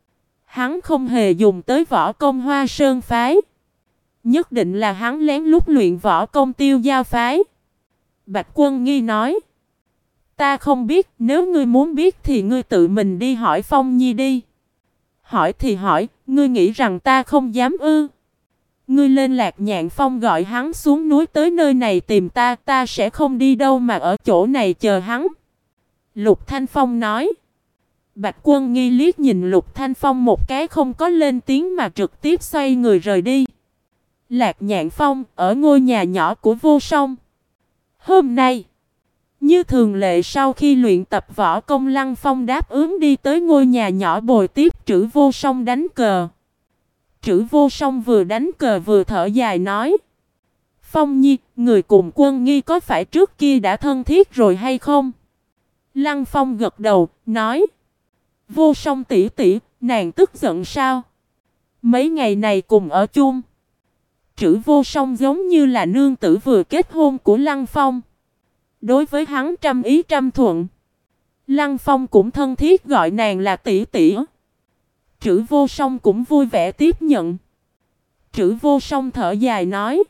hắn không hề dùng tới võ công Hoa Sơn phái. Nhất định là hắn lén lút luyện võ công Tiêu Giao phái. Bạch Quân Nghi nói. Ta không biết, nếu ngươi muốn biết thì ngươi tự mình đi hỏi Phong Nhi đi. Hỏi thì hỏi, ngươi nghĩ rằng ta không dám ư? Ngươi lên Lạc Nhạn Phong gọi hắn xuống núi tới nơi này tìm ta, ta sẽ không đi đâu mà ở chỗ này chờ hắn. Lục Thanh Phong nói. Bạch Quân Nghi liếc nhìn Lục Thanh Phong một cái không có lên tiếng mà trực tiếp xoay người rời đi. Lạc Nhạn Phong ở ngôi nhà nhỏ của Vô Song. Hôm nay, như thường lệ sau khi luyện tập võ công, Lăng Phong đáp ứng đi tới ngôi nhà nhỏ bồi tiếp Trữ Vô Song đánh cờ. Trữ Vô Song vừa đánh cờ vừa thở dài nói. Phong Nhi, người cùng Quân Nghi có phải trước kia đã thân thiết rồi hay không? Lăng Phong gật đầu, nói. Vô Song tỷ tỷ, nàng tức giận sao? Mấy ngày này cùng ở chung. Trữ Vô Song giống như là nương tử vừa kết hôn của Lăng Phong. Đối với hắn trăm ý trăm thuận. Lăng Phong cũng thân thiết gọi nàng là tỷ tỷ. Trữ Vô Song cũng vui vẻ tiếp nhận. Trữ Vô Song thở dài nói.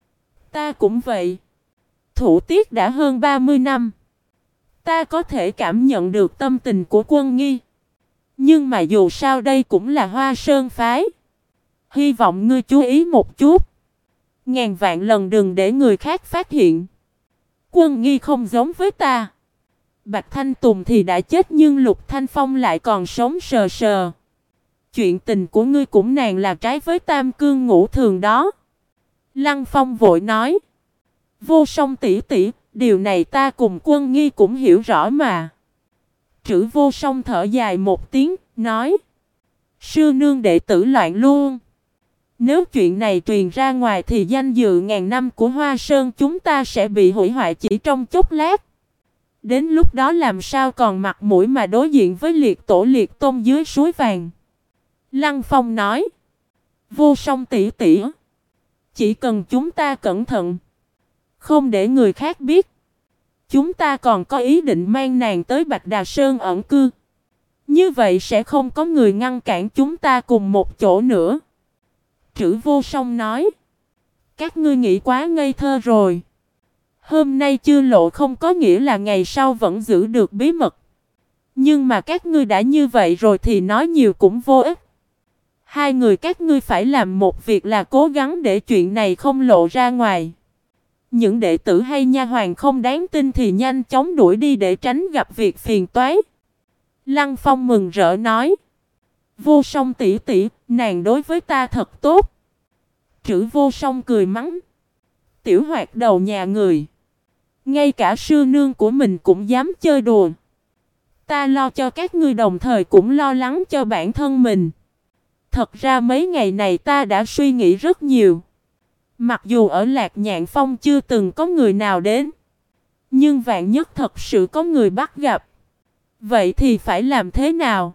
Ta cũng vậy. Thủ tiết đã hơn 30 năm. Ta có thể cảm nhận được tâm tình của Quân Nghi. Nhưng mà dù sao đây cũng là Hoa Sơn phái. Hy vọng ngươi chú ý một chút. Ngàn vạn lần đừng để người khác phát hiện. Quân Nghi không giống với ta. Bạch Thanh Tùng thì đã chết nhưng Lục Thanh Phong lại còn sống sờ sờ. Chuyện tình của ngươi cũng nàng là trái với tam cương ngũ thường đó. Lăng Phong vội nói. Vô Song tỷ tỷ, điều này ta cùng Quân Nghi cũng hiểu rõ mà. Trữ Vô Song thở dài một tiếng, nói. Sư nương đệ tử loạn luôn. Nếu chuyện này truyền ra ngoài thì danh dự ngàn năm của Hoa Sơn chúng ta sẽ bị hủy hoại chỉ trong chốc lát. Đến lúc đó làm sao còn mặt mũi mà đối diện với liệt tổ liệt tôn dưới suối vàng. Lăng Phong nói. Vô Song tỷ tỷ, chỉ cần chúng ta cẩn thận, không để người khác biết. Chúng ta còn có ý định mang nàng tới Bạch Đà Sơn ẩn cư. Như vậy sẽ không có người ngăn cản chúng ta cùng một chỗ nữa. Trữ Vô Song nói. Các ngươi nghĩ quá ngây thơ rồi. Hôm nay chưa lộ không có nghĩa là ngày sau vẫn giữ được bí mật. Nhưng mà các ngươi đã như vậy rồi thì nói nhiều cũng vô ích. Hai người các ngươi phải làm một việc là cố gắng để chuyện này không lộ ra ngoài. Những đệ tử hay nha hoàn không đáng tin thì nhanh chóng đuổi đi để tránh gặp việc phiền toái. Lăng Phong mừng rỡ nói. Vô Song tỷ tỷ, nàng đối với ta thật tốt. Trữ Vô Song cười mắng. Tiểu hoạt đầu nhà người. Ngay cả sư nương của mình cũng dám chơi đùa. Ta lo cho các ngươi đồng thời cũng lo lắng cho bản thân mình. Thật ra mấy ngày này ta đã suy nghĩ rất nhiều. Mặc dù ở Lạc Nhạn Phong chưa từng có người nào đến, nhưng vạn nhất thật sự có người bắt gặp, Vậy thì phải làm thế nào?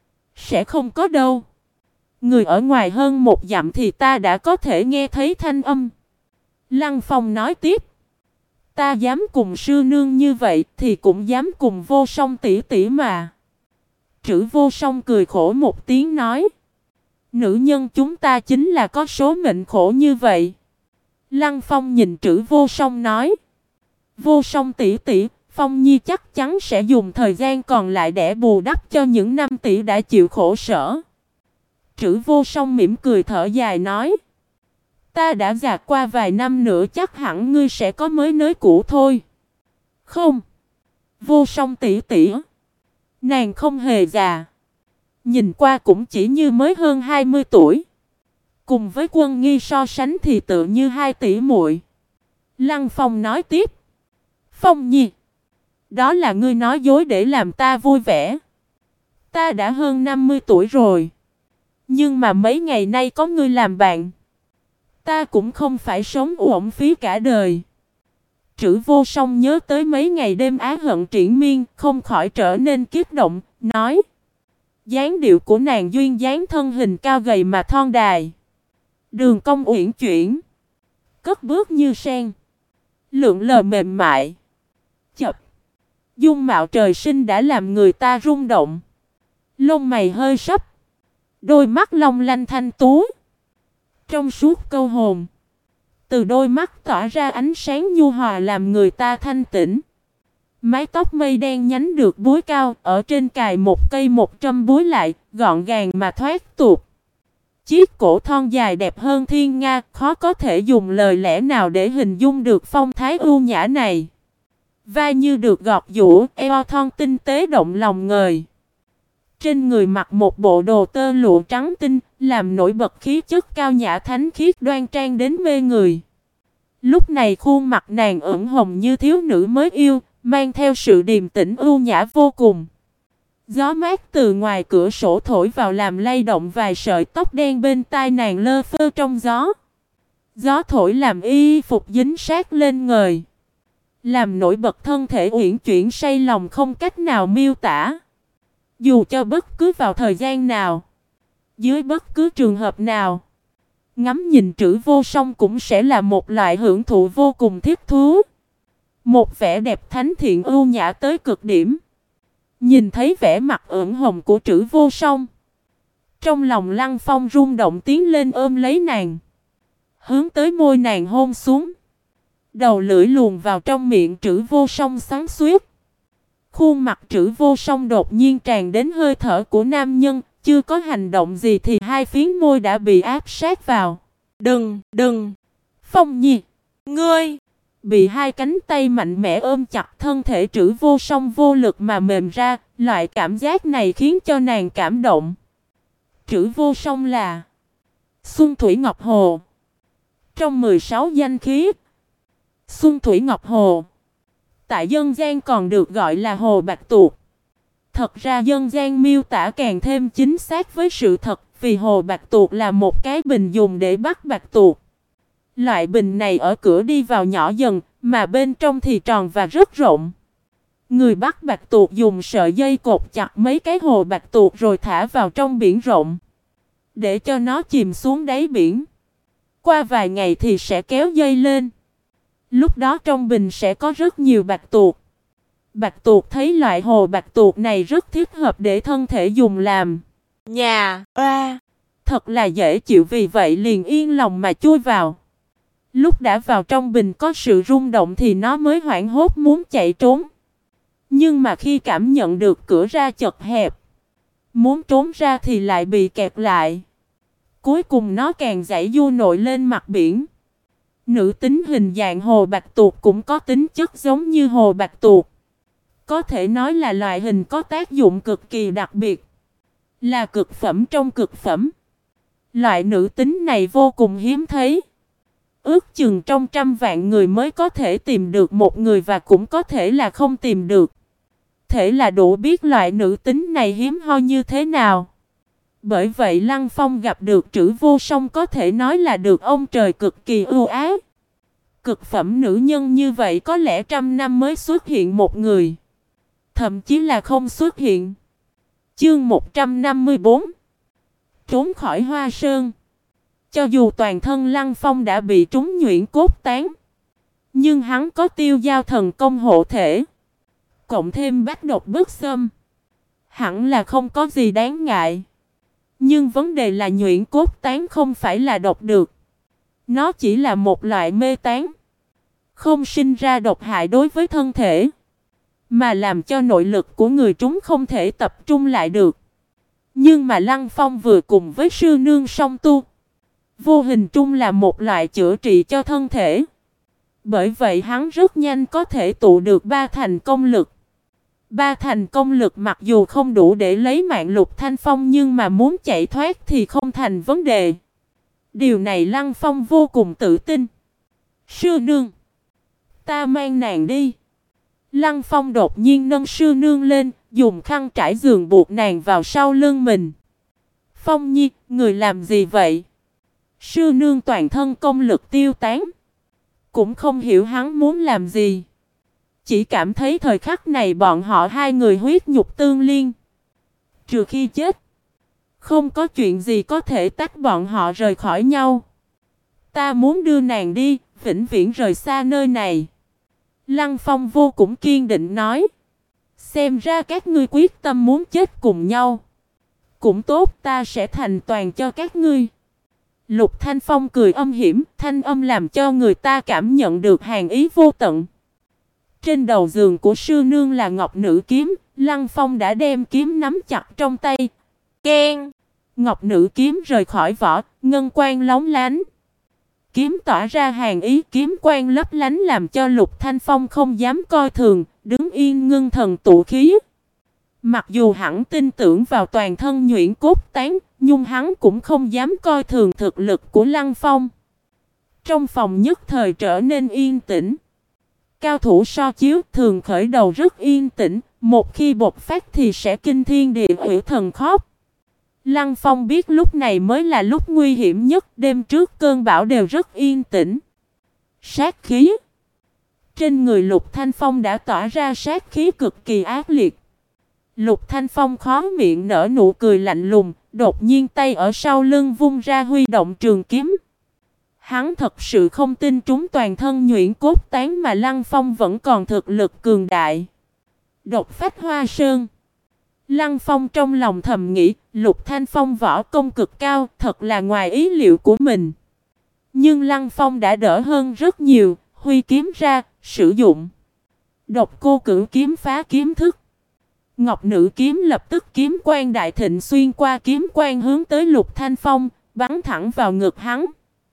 Sẽ không có đâu. Người ở ngoài hơn một dặm thì ta đã có thể nghe thấy thanh âm. Lăng Phong nói tiếp. Ta dám cùng sư nương như vậy thì cũng dám cùng Vô Song tỷ tỷ mà. Trữ Vô Song cười khổ một tiếng nói. Nữ nhân chúng ta chính là có số mệnh khổ như vậy. Lăng Phong nhìn Trữ Vô Song nói. Vô Song tỷ tỷ, Phong Nhi chắc chắn sẽ dùng thời gian còn lại để bù đắp cho những năm tỷ đã chịu khổ sở. Trữ Vô Song mỉm cười thở dài nói. Ta đã già qua vài năm nữa chắc hẳn ngươi sẽ có mới nới cũ thôi. Không. Vô Song tỷ tỷ. Nàng không hề già. Nhìn qua cũng chỉ như mới hơn 20 tuổi. Cùng với Quân Nghi so sánh thì tự như hai tỷ muội. Lăng Phong nói tiếp. Phong Nhi. Đó là ngươi nói dối để làm ta vui vẻ. Ta đã hơn 50 tuổi rồi. Nhưng mà mấy ngày nay có ngươi làm bạn. Ta cũng không phải sống uổng phí cả đời. Trữ Vô Song nhớ tới mấy ngày đêm á hận triển miên, không khỏi trở nên kích động, nói. Dáng điệu của nàng duyên dáng thân hình cao gầy mà thon đài. Đường cong uyển chuyển. Cất bước như sen. Lượn lờ mềm mại. Chập. Dung mạo trời sinh đã làm người ta rung động. Lông mày hơi sấp. Đôi mắt long lanh thanh tú. Trong suốt câu hồn. Từ đôi mắt tỏa ra ánh sáng nhu hòa làm người ta thanh tĩnh. Mái tóc mây đen nhánh được búi cao, ở trên cài một cây 100 búi lại, gọn gàng mà thoát tục. Chiếc cổ thon dài đẹp hơn thiên nga, khó có thể dùng lời lẽ nào để hình dung được phong thái ưu nhã này. Vai như được gọt giũa, eo thon tinh tế động lòng người. Trên người mặc một bộ đồ tơ lụa trắng tinh, làm nổi bật khí chất cao nhã thánh khiết đoan trang đến mê người. Lúc này khuôn mặt nàng ửng hồng như thiếu nữ mới yêu, mang theo sự điềm tĩnh ưu nhã vô cùng. Gió mát từ ngoài cửa sổ thổi vào làm lay động vài sợi tóc đen bên tai nàng lơ phơ trong gió. Gió thổi làm y phục dính sát lên người. Làm nổi bật thân thể uyển chuyển say lòng không cách nào miêu tả. Dù cho bất cứ vào thời gian nào, dưới bất cứ trường hợp nào, ngắm nhìn Trữ Vô Song cũng sẽ là một loại hưởng thụ vô cùng thiết thú. Một vẻ đẹp thánh thiện ưu nhã tới cực điểm. Nhìn thấy vẻ mặt ửng hồng của Trữ Vô Song, trong lòng Lăng Phong rung động tiến lên ôm lấy nàng, hướng tới môi nàng hôn xuống. Đầu lưỡi luồn vào trong miệng Trữ Vô Song xoắn xuýt. Khuôn mặt Trữ Vô Song đột nhiên tràn đến hơi thở của nam nhân, chưa có hành động gì thì hai phiến môi đã bị áp sát vào. Đừng! Phong Nhi! Ngươi! Bị hai cánh tay mạnh mẽ ôm chặt, thân thể Trữ Vô Song vô lực mà mềm ra, loại cảm giác này khiến cho nàng cảm động. Trữ Vô Song là Xuân Thủy Ngọc Hồ. Trong 16 danh khí, Xuân Thủy Ngọc Hồ tại dân gian còn được gọi là Hồ Bạch Tuộc. Thật ra dân gian miêu tả càng thêm chính xác với sự thật, vì Hồ Bạch Tuộc là một cái bình dùng để bắt bạch tuộc. Loại bình này ở cửa đi vào nhỏ dần, mà bên trong thì tròn và rất rộng. Người bắt bạch tuộc dùng sợi dây cột chặt mấy cái hồ bạch tuộc rồi thả vào trong biển rộng, để cho nó chìm xuống đáy biển. Qua vài ngày thì sẽ kéo dây lên. Lúc đó trong bình sẽ có rất nhiều bạch tuộc. Bạch tuộc thấy loại hồ bạch tuộc này rất thích hợp để thân thể dùng làm nhà. Thật là dễ chịu, vì vậy liền yên lòng mà chui vào. Lúc đã vào trong bình có sự rung động thì nó mới hoảng hốt muốn chạy trốn. Nhưng mà khi cảm nhận được cửa ra chật hẹp, muốn trốn ra thì lại bị kẹt lại. Cuối cùng nó càng giãy giụa nổi lên mặt biển. Nữ tính hình dạng hồ bạch tuộc cũng có tính chất giống như hồ bạch tuộc. Có thể nói là loại hình có tác dụng cực kỳ đặc biệt, là cực phẩm trong cực phẩm. Loại nữ tính này vô cùng hiếm thấy. Ước chừng trong 100 vạn người mới có thể tìm được một người, và cũng có thể là không tìm được. Thế là đủ biết loại nữ tính này hiếm hoi như thế nào. Bởi vậy Lăng Phong gặp được Trữ Vô Song có thể nói là được ông trời cực kỳ ưu ái. Cực phẩm nữ nhân như vậy có lẽ 100 năm mới xuất hiện một người. thậm chí là không xuất hiện. Chương 154. Trốn khỏi Hoa Sơn. Cho dù toàn thân Lăng Phong đã bị trúng nhuyễn cốt tán, nhưng hắn có tiêu giao thần công hộ thể, cộng thêm bách độc bất xâm, hẳn là không có gì đáng ngại. Nhưng vấn đề là nhuyễn cốt tán không phải là độc được. Nó chỉ là một loại mê tán, không sinh ra độc hại đối với thân thể, mà làm cho nội lực của người trúng không thể tập trung lại được. Nhưng mà Lăng Phong vừa cùng với sư nương song tu, vô hình trung là một loại chữa trị cho thân thể. Bởi vậy hắn rất nhanh có thể tụ được 3 thành công lực. 3 thành công lực mặc dù không đủ để lấy mạng Lục Thanh Phong, nhưng mà muốn chạy thoát thì không thành vấn đề. Điều này Lăng Phong vô cùng tự tin. Sư nương, ta mang nàng đi. Lăng Phong đột nhiên nâng sư nương lên, dùng khăn trải giường buộc nàng vào sau lưng mình. Phong Nhi, người làm gì vậy? Sư nương toàn thân công lực tiêu tán, cũng không hiểu hắn muốn làm gì. Chỉ cảm thấy thời khắc này bọn họ hai người huyết nhục tương liên. Trừ khi chết, không có chuyện gì có thể tách bọn họ rời khỏi nhau. Ta muốn đưa nàng đi, vĩnh viễn rời xa nơi này. Lăng Phong vô cùng kiên định nói. Xem ra các ngươi quyết tâm muốn chết cùng nhau. Cũng tốt, ta sẽ thành toàn cho các ngươi. Lục Thanh Phong cười âm hiểm, thanh âm làm cho người ta cảm nhận được hàn ý vô tận. Trên đầu giường của sư nương là ngọc nữ kiếm, Lăng Phong đã đem kiếm nắm chặt trong tay. Keng! Ngọc nữ kiếm rời khỏi vỏ, ngân quang lóng lánh. Kiếm tỏa ra hàn ý, kiếm quang lấp lánh làm cho Lục Thanh Phong không dám coi thường, đứng yên ngưng thần tụ khí. Mặc dù hắn tin tưởng vào toàn thân nhuyễn cốt tán, nhưng hắn cũng không dám coi thường thực lực của Lăng Phong. Trong phòng nhất thời trở nên yên tĩnh. Cao thủ so chiếu thường khởi đầu rất yên tĩnh, một khi bộc phát thì sẽ kinh thiên địa hủy thần khóc. Lăng Phong biết lúc này mới là lúc nguy hiểm nhất, đêm trước cơn bão đều rất yên tĩnh. Sát khí. Trên người Lục Thanh Phong đã tỏa ra sát khí cực kỳ ác liệt. Lục Thanh Phong khó miệng nở nụ cười lạnh lùng, đột nhiên tay ở sau lưng vung ra huy động trường kiếm. Hắn thật sự không tin trúng toàn thân nhuyễn cốt tán mà Lăng Phong vẫn còn thực lực cường đại. Độc phách Hoa Sơn. Lăng Phong trong lòng thầm nghĩ, Lục Thanh Phong võ công cực cao, thật là ngoài ý liệu của mình. Nhưng Lăng Phong đã đỡ hơn rất nhiều, huy kiếm ra, sử dụng Độc Cô Cửu kiếm phá kiếm thức. Ngọc nữ kiếm lập tức kiếm quang đại thịnh xuyên qua kiếm quang hướng tới Lục Thanh Phong, bắn thẳng vào ngực hắn.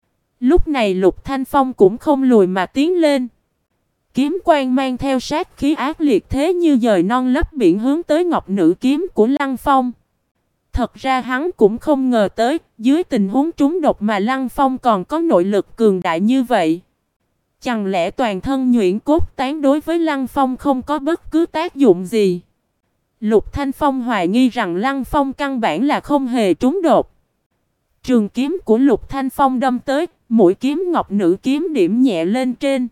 Lúc này Lục Thanh Phong cũng không lùi mà tiến lên. Kiếm quang mang theo sát khí ác liệt thế như dời non lấp biển hướng tới ngọc nữ kiếm của Lăng Phong. Thật ra hắn cũng không ngờ tới, dưới tình huống trúng độc mà Lăng Phong còn có nội lực cường đại như vậy. Chẳng lẽ toàn thân nhuyễn cốt tán đối với Lăng Phong không có bất cứ tác dụng gì? Lục Thanh Phong hoài nghi rằng Lăng Phong căn bản là không hề trúng độc. Trường kiếm của Lục Thanh Phong đâm tới, mũi kiếm ngọc nữ kiếm điểm nhẹ lên trên.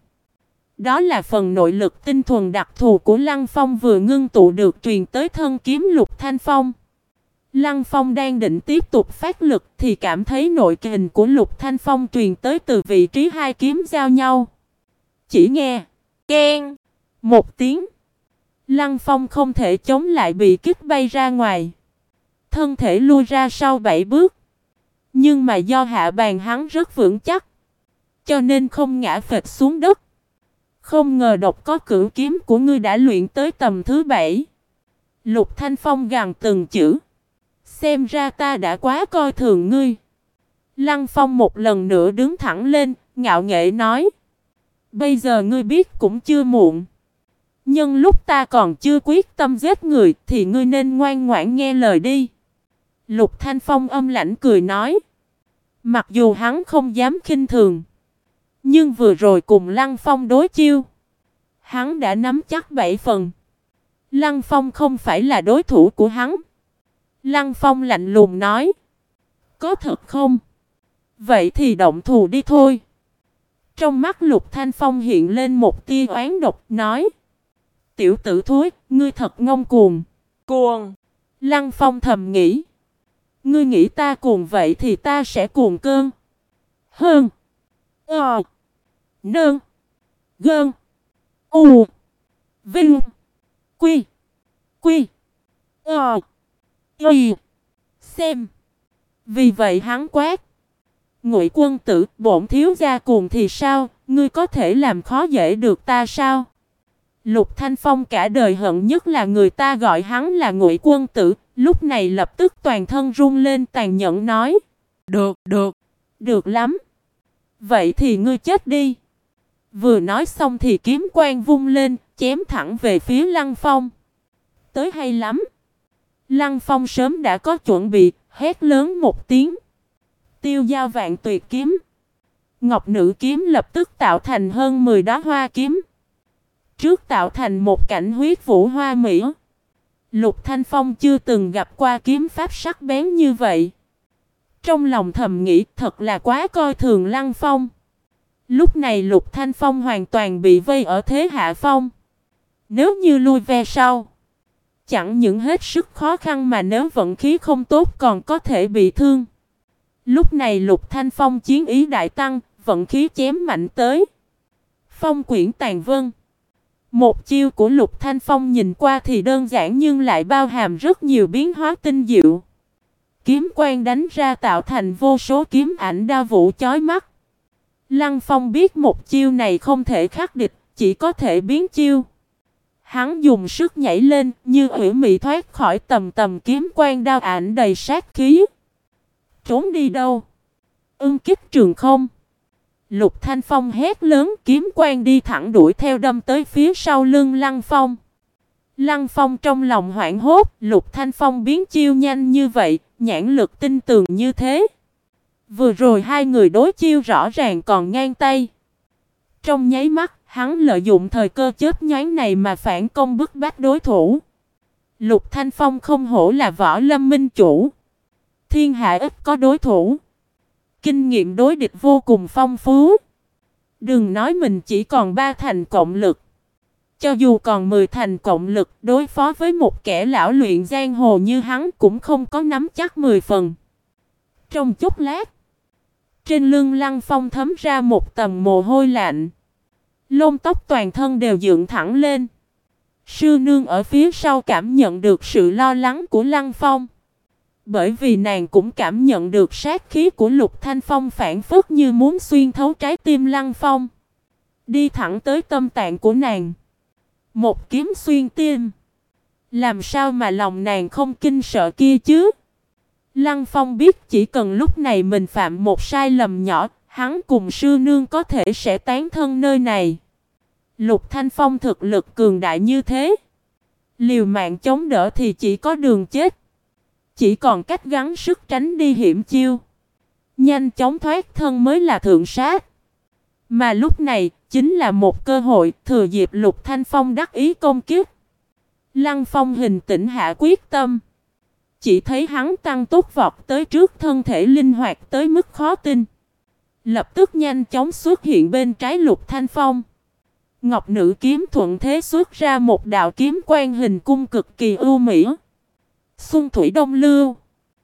Đó là phần nội lực tinh thuần đặc thù của Lăng Phong vừa ngưng tụ được truyền tới thân kiếm Lục Thanh Phong. Lăng Phong đang định tiếp tục phát lực thì cảm thấy nội kình của Lục Thanh Phong truyền tới từ vị trí hai kiếm giao nhau. Chỉ nghe keng một tiếng, Lăng Phong không thể chống lại bị kích bay ra ngoài. Thân thể lui ra sau 7 bước. Nhưng mà do hạ bàn hắn rất vững chắc, cho nên không ngã phịch xuống đất. Không ngờ Độc Cô Cửu kiếm của ngươi đã luyện tới tầm thứ 7. Lục Thanh Phong gằn từng chữ. Xem ra ta đã quá coi thường ngươi. Lăng Phong một lần nữa đứng thẳng lên, ngạo nghễ nói. Bây giờ ngươi biết cũng chưa muộn. Nhưng lúc ta còn chưa quyết tâm giết người thì ngươi nên ngoan ngoãn nghe lời đi. Lục Thanh Phong âm lãnh cười nói. Mặc dù hắn không dám khinh thường, nhưng vừa rồi cùng Lăng Phong đối chiêu, hắn đã nắm chắc 7 phần. Lăng Phong không phải là đối thủ của hắn. Lăng Phong lạnh lùng nói. Có thật không? Vậy thì động thủ đi thôi. Trong mắt Lục Thanh Phong hiện lên một tia oán độc nói. Tiểu tử thúi, ngươi thật ngông cuồng. Cuồng. Lăng Phong thầm nghĩ. Ngươi nghĩ ta cuồng vậy thì ta sẽ cuồng cơn. Hơn. Nơn. Gơn. U. Vinh. Quy. Quy. Y. Xem. Vì vậy hắn quát. Ngụy quân tử, bổn thiếu gia cuồng thì sao, ngươi có thể làm khó dễ được ta sao? Lục Thanh Phong cả đời hận nhất là người ta gọi hắn là Ngụy quân tử, lúc này lập tức toàn thân run lên tàn nhẫn nói. Được lắm. Vậy thì ngươi chết đi. Vừa nói xong thì kiếm quang vung lên, chém thẳng về phía Lăng Phong. Tới hay lắm. Lăng Phong sớm đã có chuẩn bị, hét lớn một tiếng. Tiêu Dao Vạn Tuyệt kiếm. Ngọc Nữ kiếm lập tức tạo thành hơn 10 đóa hoa kiếm. Trước tạo thành một cảnh huyết vũ hoa mỹ. Lục Thanh Phong chưa từng gặp qua kiếm pháp sắc bén như vậy. Trong lòng thầm nghĩ thật là quá coi thường Lăng Phong. Lúc này Lục Thanh Phong hoàn toàn bị vây ở thế hạ phong. Nếu như lui về sau, chẳng những hết sức khó khăn mà nếu vận khí không tốt còn có thể bị thương. Lúc này Lục Thanh Phong chiến ý đại tăng, vận khí chém mạnh tới. Phong quyển tàn vân. Một chiêu của Lục Thanh Phong nhìn qua thì đơn giản nhưng lại bao hàm rất nhiều biến hóa tinh diệu. Kiếm quang đánh ra tạo thành vô số kiếm ảnh đao vũ chói mắt. Lăng Phong biết một chiêu này không thể khắc địch, chỉ có thể biến chiêu. Hắn dùng sức nhảy lên, như ủy mị thoát khỏi tầm tầm kiếm quang đao ảnh đầy sát khí. Trốn đi đâu? Kích trường không. Lục Thanh Phong hét lớn, kiếm quang đi thẳng đuổi theo đâm tới phía sau lưng Lăng Phong. Lăng Phong trong lòng hoảng hốt, Lục Thanh Phong biến chiêu nhanh như vậy, nhãn lực tinh tường như thế. Vừa rồi hai người đối chiêu rõ ràng còn ngang tay. Trong nháy mắt, hắn lợi dụng thời cơ chớp nhoáng này mà phản công bức bách đối thủ. Lục Thanh Phong không hổ là võ lâm minh chủ. Thiên hạ ít có đối thủ. Kinh nghiệm đối địch vô cùng phong phú. Đừng nói mình chỉ còn 3 thành cộng lực. Cho dù còn 10 thành cộng lực đối phó với một kẻ lão luyện giang hồ như hắn cũng không có nắm chắc 10 phần. Trong chốc lát, trên lưng Lăng Phong thấm ra một tầng mồ hôi lạnh. Lông tóc toàn thân đều dựng thẳng lên. Sư nương ở phía sau cảm nhận được sự lo lắng của Lăng Phong. Bởi vì nàng cũng cảm nhận được sát khí của Lục Thanh Phong phản phất như muốn xuyên thấu trái tim Lăng Phong. Đi thẳng tới tâm tạng của nàng. Một kiếm xuyên tim. Làm sao mà lòng nàng không kinh sợ kia chứ? Lăng Phong biết chỉ cần lúc này mình phạm một sai lầm nhỏ, hắn cùng sư nương có thể sẽ tán thân nơi này. Lục Thanh Phong thực lực cường đại như thế. Liều mạng chống đỡ thì chỉ có đường chết. Chỉ còn cách gắng sức tránh đi hiểm chiêu. Nhanh chóng thoát thân mới là thượng sát. Mà lúc này chính là một cơ hội thừa dịp Lục Thanh Phong đắc ý công kích. Lăng Phong hình tĩnh hạ quyết tâm. Chỉ thấy hắn tăng tốc vọt tới trước thân thể linh hoạt tới mức khó tin. Lập tức nhanh chóng xuất hiện bên trái Lục Thanh Phong. Ngọc Nữ kiếm thuận thế xuất ra một đạo kiếm quang hình cung cực kỳ ưu mỹ. Xuân thủy đông lưu.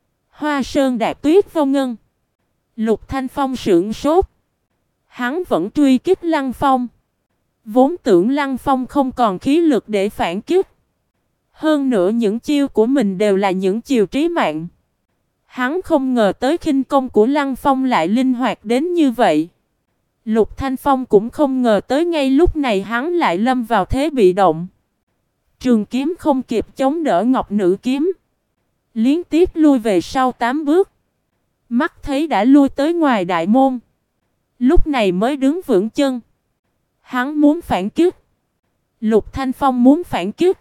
Hoa sơn đạt tuyết vô ngân. Lục Thanh Phong sững sốt. Hắn vẫn truy kích Lăng Phong. Vốn tưởng Lăng Phong không còn khí lực để phản kích. Hơn nữa những chiêu của mình đều là những chiêu trí mạng. Hắn không ngờ tới khinh công của Lăng Phong lại linh hoạt đến như vậy. Lục Thanh Phong cũng không ngờ tới ngay lúc này hắn lại lâm vào thế bị động. Trường kiếm không kịp chống đỡ Ngọc Nữ kiếm. Liên tiếp lui về sau 8 bước. Mắt thấy đã lui tới ngoài đại môn. Lúc này mới đứng vững chân. Hắn muốn phản kích. Lục Thanh Phong muốn phản kích.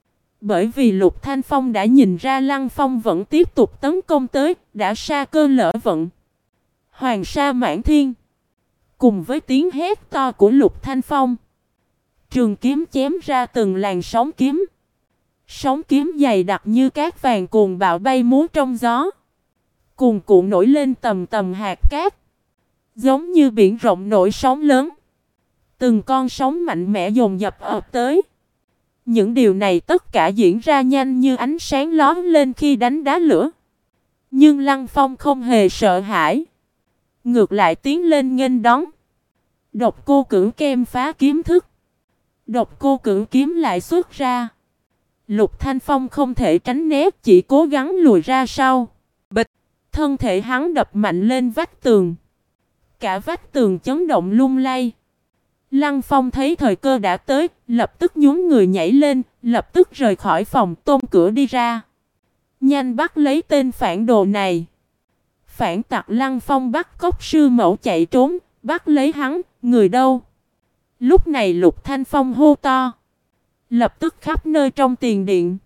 Bởi vì Lục Thanh Phong đã nhìn ra Lăng Phong vẫn tiếp tục tấn công tới, đã sa cơ lỡ vận. Hoàng sa mãn thiên. Cùng với tiếng hét to của Lục Thanh Phong, trường kiếm chém ra từng làn sóng kiếm. Sóng kiếm dày đặc như cát vàng cuồng bạo bay múa trong gió. Cuồn cuộn nổi lên tầm tầm hạt cát. Giống như biển rộng nổi sóng lớn. Từng con sóng mạnh mẽ dồn dập ập tới. Những điều này tất cả diễn ra nhanh như ánh sáng lóe lên khi đánh đá lửa. Nhưng Lăng Phong không hề sợ hãi. Ngược lại tiến lên nghênh đón. Độc cô cửu kem phá kiếm thức. Độc cô cửu kiếm lại xuất ra. Lục Thanh Phong không thể tránh né, chỉ cố gắng lùi ra sau. Bịch! Thân thể hắn đập mạnh lên vách tường. Cả vách tường chấn động lung lay. Lăng Phong thấy thời cơ đã tới, lập tức nhún người nhảy lên, lập tức rời khỏi phòng, tôn cửa đi ra. Nhanh bắt lấy tên phản đồ này. Phản tặc Lăng Phong bắt cóc sư mẫu chạy trốn, bắt lấy hắn, người đâu? Lúc này Lục Thanh Phong hô to. Lập tức khắp nơi trong tiền điện.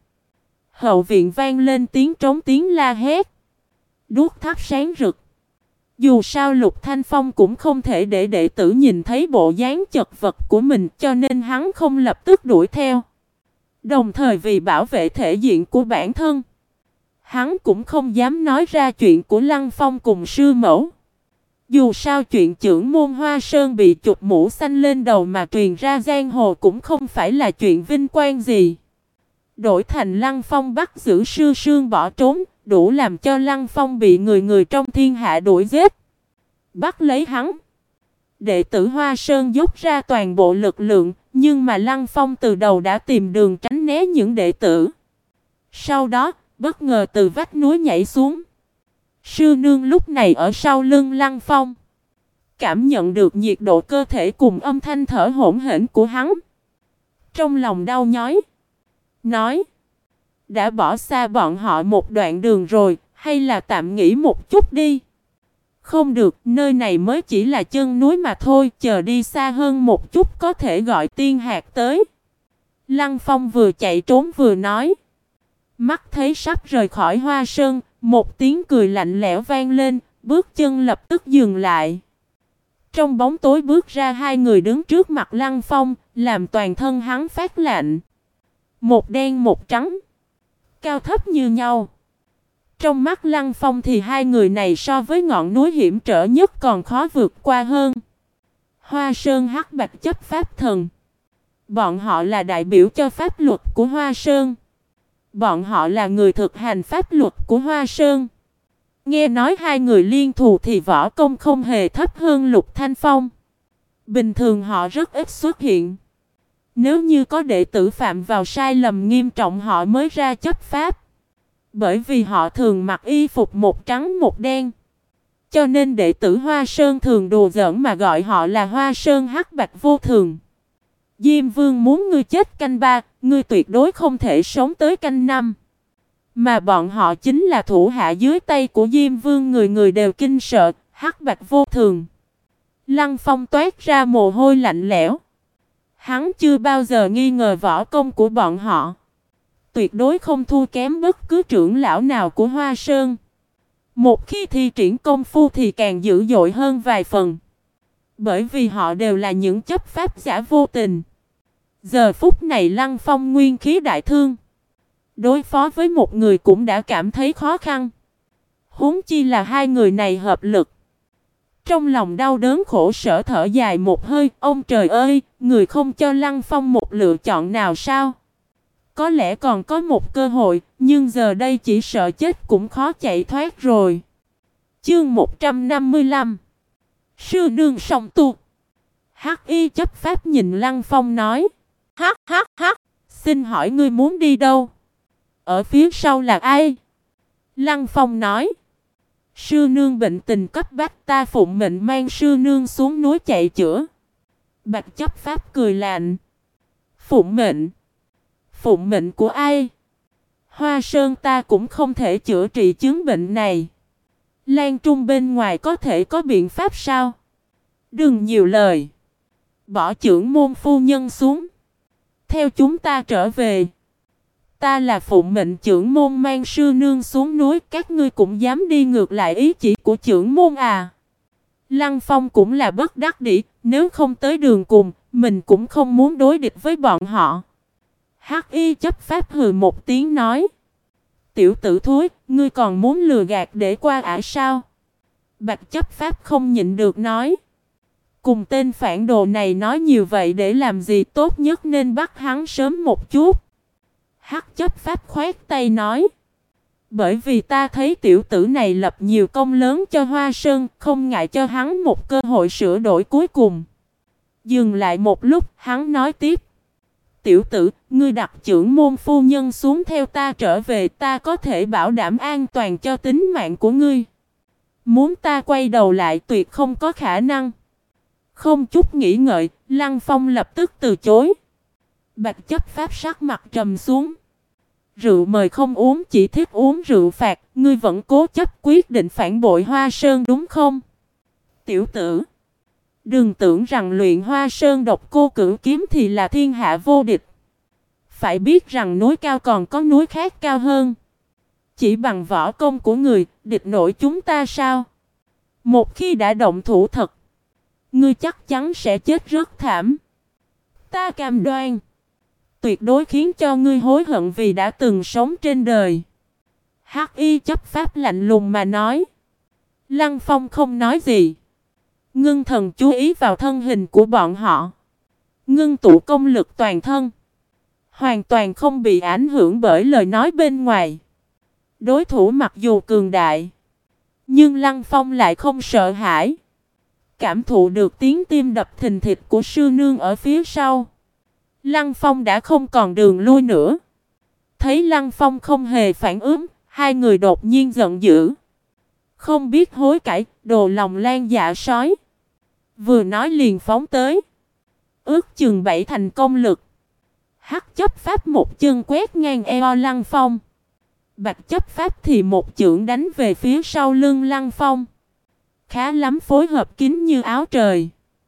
Hậu viện vang lên tiếng trống tiếng la hét. Đuốc thắp sáng rực. Dù sao Lục Thanh Phong cũng không thể để đệ tử nhìn thấy bộ dáng chật vật của mình, cho nên hắn không lập tức đuổi theo. Đồng thời vì bảo vệ thể diện của bản thân, hắn cũng không dám nói ra chuyện của Lăng Phong cùng sư mẫu. Dù sao chuyện trưởng môn Hoa Sơn bị chụp mũ xanh lên đầu mà truyền ra giang hồ cũng không phải là chuyện vinh quang gì. Đổi thành Lăng Phong bắt giữ sư sương bỏ trốn, đủ làm cho Lăng Phong bị người người trong thiên hạ đuổi giết. Bắt lấy hắn. Đệ tử Hoa Sơn dốc ra toàn bộ lực lượng, nhưng mà Lăng Phong từ đầu đã tìm đường tránh né những đệ tử. Sau đó, bất ngờ từ vách núi nhảy xuống. Sư nương lúc này ở sau lưng Lăng Phong. Cảm nhận được nhiệt độ cơ thể cùng âm thanh thở hổn hển của hắn. Trong lòng đau nhói. Nói. Đã bỏ xa bọn họ một đoạn đường rồi, hay là tạm nghỉ một chút đi. Không được, nơi này mới chỉ là chân núi mà thôi, chờ đi xa hơn một chút có thể gọi tiên hạt tới. Lăng Phong vừa chạy trốn vừa nói. Mắt thấy sắp rời khỏi Hoa Sơn, một tiếng cười lạnh lẽo vang lên, bước chân lập tức dừng lại. Trong bóng tối bước ra hai người đứng trước mặt Lăng Phong, làm toàn thân hắn phát lạnh. Một đen một trắng, cao thấp như nhau. Trong mắt Lăng Phong thì hai người này so với ngọn núi hiểm trở nhất còn khó vượt qua hơn. Hoa Sơn Hắc Bạch chấp pháp thần. Bọn họ là đại biểu cho pháp luật của Hoa Sơn. Bọn họ là người thực hành pháp luật của Hoa Sơn. Nghe nói hai người liên thù thì võ công không hề thấp hơn Lục Thanh Phong. Bình thường họ rất ít xuất hiện. Nếu như có đệ tử phạm vào sai lầm nghiêm trọng họ mới ra chấp pháp. Bởi vì họ thường mặc y phục một trắng một đen. Cho nên đệ tử Hoa Sơn thường đùa giỡn mà gọi họ là Hoa Sơn Hắc Bạch vô thường. Diêm Vương muốn ngươi chết canh 3, ngươi tuyệt đối không thể sống tới canh 5. Mà bọn họ chính là thủ hạ dưới tay của Diêm Vương, người người đều kinh sợ, Hắc Bạch vô thường. Lăng Phong toát ra mồ hôi lạnh lẽo. Hắn chưa bao giờ nghi ngờ võ công của bọn họ. Tuyệt đối không thua kém bất cứ trưởng lão nào của Hoa Sơn. Một khi thi triển công phu thì càng dữ dội hơn vài phần. Bởi vì họ đều là những chấp pháp giả vô tình. Giờ phút này Lăng Phong nguyên khí đại thương. Đối phó với một người cũng đã cảm thấy khó khăn. Huống chi là hai người này hợp lực. Trong lòng đau đớn khổ sở thở dài một hơi. Ông trời ơi, người không cho Lăng Phong một lựa chọn nào sao? Có lẽ còn có một cơ hội, nhưng giờ đây chỉ sợ chết cũng khó chạy thoát rồi. Chương 155. Sư nương song tu. Hắc y chấp pháp nhìn Lăng Phong nói. Hắc hắc hắc, xin hỏi ngươi muốn đi đâu? Ở phía sau là ai? Lăng Phong nói. Sư nương bệnh tình cấp bách, ta phụng mệnh mang sư nương xuống núi chạy chữa. Bạch chấp pháp cười lạnh. Phụng mệnh? Phụng mệnh của ai? Hoa Sơn ta cũng không thể chữa trị chứng bệnh này. Lan Trung bên ngoài có thể có biện pháp sao? Đừng nhiều lời. Bỏ trưởng môn phu nhân xuống. Theo chúng ta trở về. Ta là phụng mệnh trưởng môn mang sư nương xuống núi. Các ngươi cũng dám đi ngược lại ý chỉ của trưởng môn à? Lăng Phong cũng là bất đắc dĩ. Nếu không tới đường cùng, mình cũng không muốn đối địch với bọn họ. Hắc y chấp pháp hừ một tiếng nói. Tiểu tử thúi, ngươi còn muốn lừa gạt để qua ả sao? Bạch chấp pháp không nhịn được nói. Cùng tên phản đồ này nói nhiều vậy để làm gì, tốt nhất nên bắt hắn sớm một chút. Hắc chấp pháp khoát tay nói. Bởi vì ta thấy tiểu tử này lập nhiều công lớn cho Hoa Sơn, không ngại cho hắn một cơ hội sửa đổi cuối cùng. Dừng lại một lúc, hắn nói tiếp. Tiểu tử, ngươi đặt trưởng môn phu nhân xuống theo ta trở về, ta có thể bảo đảm an toàn cho tính mạng của ngươi. Muốn ta quay đầu lại tuyệt không có khả năng. Không chút nghĩ ngợi, Lăng Phong lập tức từ chối. Bạch chấp pháp sắc mặt trầm xuống. Rượu mời không uống, chỉ thích uống rượu phạt, ngươi vẫn cố chấp quyết định phản bội Hoa Sơn đúng không? Tiểu tử, đừng tưởng rằng luyện Hoa Sơn độc cô cửu kiếm thì là thiên hạ vô địch. Phải biết rằng núi cao còn có núi khác cao hơn. Chỉ bằng võ công của người, địch nổi chúng ta sao? Một khi đã động thủ thật, ngươi chắc chắn sẽ chết rất thảm. Ta cam đoan, tuyệt đối khiến cho ngươi hối hận vì đã từng sống trên đời. Hắc y chấp pháp lạnh lùng mà nói. Lăng Phong không nói gì. Ngưng thần chú ý vào thân hình của bọn họ. Ngưng tụ công lực toàn thân. Hoàn toàn không bị ảnh hưởng bởi lời nói bên ngoài. Đối thủ mặc dù cường đại, nhưng Lăng Phong lại không sợ hãi. Cảm thụ được tiếng tim đập thình thịch của sư nương ở phía sau, Lăng Phong đã không còn đường lui nữa. Thấy Lăng Phong không hề phản ứng, hai người đột nhiên giận dữ. Không biết hối cải, đồ lòng lan dạ sói. Vừa nói liền phóng tới. Ước chừng 7 thành công lực. Hắc chấp pháp một chân quét ngang eo Lăng Phong. Bạch chấp pháp thì một chưởng đánh về phía sau lưng Lăng Phong. Khá lắm, phối hợp kín như áo trời.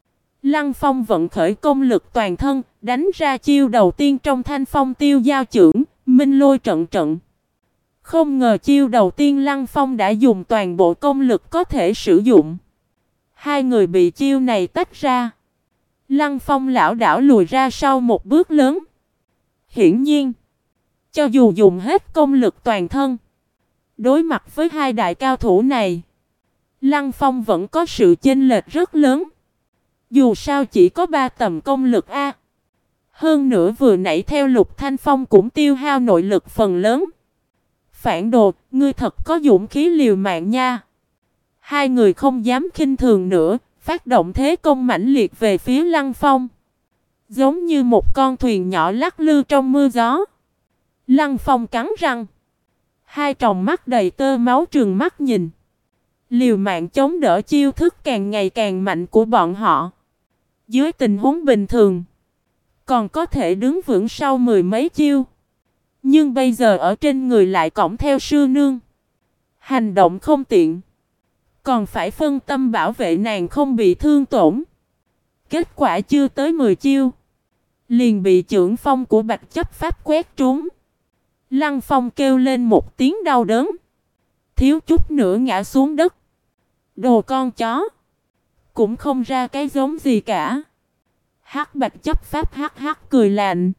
Lăng Phong vận khởi công lực toàn thân, đánh ra chiêu đầu tiên trong Thanh Phong tiêu giao chưởng, Minh Lôi trận trận. Không ngờ chiêu đầu tiên Lăng Phong đã dùng toàn bộ công lực có thể sử dụng. Hai người bị chiêu này tách ra. Lăng Phong lảo đảo lùi ra sau một bước lớn. Hiển nhiên, cho dù dùng hết công lực toàn thân, đối mặt với hai đại cao thủ này, Lăng Phong vẫn có sự chênh lệch rất lớn. Dù sao chỉ có 3 tầm công lực A. Hơn nữa vừa nãy theo Lục Thanh Phong cũng tiêu hao nội lực phần lớn. Phản đồ, ngươi thật có dũng khí liều mạng nha. Hai người không dám khinh thường nữa, phát động thế công mãnh liệt về phía Lăng Phong. Giống như một con thuyền nhỏ lắc lư trong mưa gió. Lăng Phong cắn răng. Hai tròng mắt đầy tơ máu trừng mắt nhìn. Liều mạng chống đỡ chiêu thức càng ngày càng mạnh của bọn họ. Dưới tình huống bình thường, còn có thể đứng vững sau 10 mấy chiêu. Nhưng bây giờ ở trên người lại cõng theo sư nương. Hành động không tiện. Còn phải phân tâm bảo vệ nàng không bị thương tổn. Kết quả chưa tới 10 chiêu, liền bị chưởng phong của Bạch chấp pháp quét trúng. Lăng Phong kêu lên một tiếng đau đớn. Thiếu chút nữa ngã xuống đất. Đồ con chó. Cũng không ra cái giống gì cả. Hắc Bạch chấp pháp hắc hắc cười lạnh.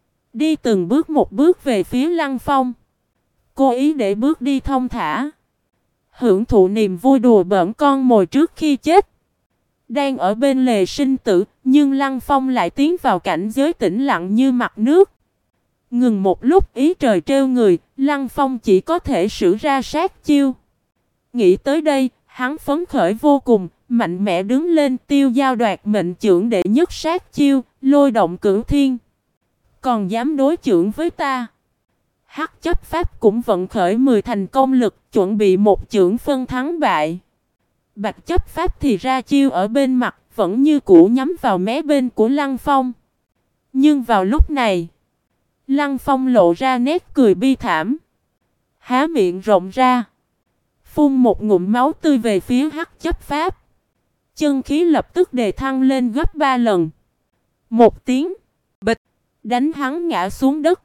Đi từng bước một bước về phía Lăng Phong. Cố ý để bước đi thông thả. Hưởng thụ niềm vui đùa bỡn con mồi trước khi chết. Đang ở bên lề sinh tử, nhưng Lăng Phong lại tiến vào cảnh giới tĩnh lặng như mặt nước. Ngừng một lúc ý trời trêu người, Lăng Phong chỉ có thể sử ra sát chiêu. Nghĩ tới đây, hắn phấn khởi vô cùng, mạnh mẽ đứng lên tiêu giao đoạt mệnh chưởng để nhất sát chiêu, lôi động cửu thiên. Còn dám đối chưởng với ta? Hắc chấp pháp cũng vận khởi 10 thành công lực, chuẩn bị một chưởng phân thắng bại. Bạch chấp pháp thì ra chiêu ở bên mặt, vẫn như cũ nhắm vào mé bên của Lăng Phong. Nhưng vào lúc này, Lăng Phong lộ ra nét cười bi thảm. Há miệng rộng ra, phun một ngụm máu tươi về phía Hắc chấp pháp. Chân khí lập tức đề thăng lên gấp 3 lần. Một tiếng bịch, đánh hắn ngã xuống đất.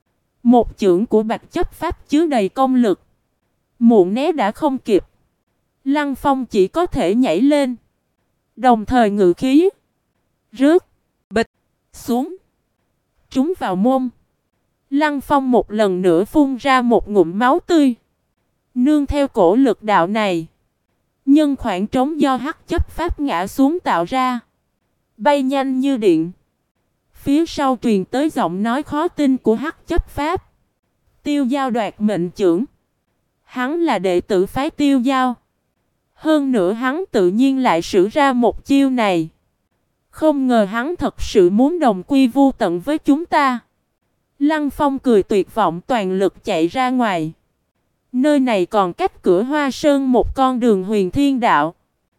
Một chưởng của Bạch chấp pháp chứa đầy công lực. Muộn né đã không kịp. Lăng Phong chỉ có thể nhảy lên, đồng thời ngự khí rớt bịch xuống, trúng vào mông. Lăng Phong một lần nữa phun ra một ngụm máu tươi. Nương theo cổ lực đạo này, nhân khoảng trống do Hắc chấp pháp ngã xuống tạo ra, bay nhanh như điện. Phía sau truyền tới giọng nói khó tin của Hắc Chấp Pháp. Tiêu Giao đoạt mệnh chưởng. Hắn là đệ tử phái Tiêu Giao. Hơn nữa hắn tự nhiên lại sử ra một chiêu này. Không ngờ hắn thật sự muốn đồng quy vu tận với chúng ta. Lăng Phong cười tuyệt vọng toàn lực chạy ra ngoài. Nơi này còn cách cửa Hoa Sơn một con đường huyền thiên đạo.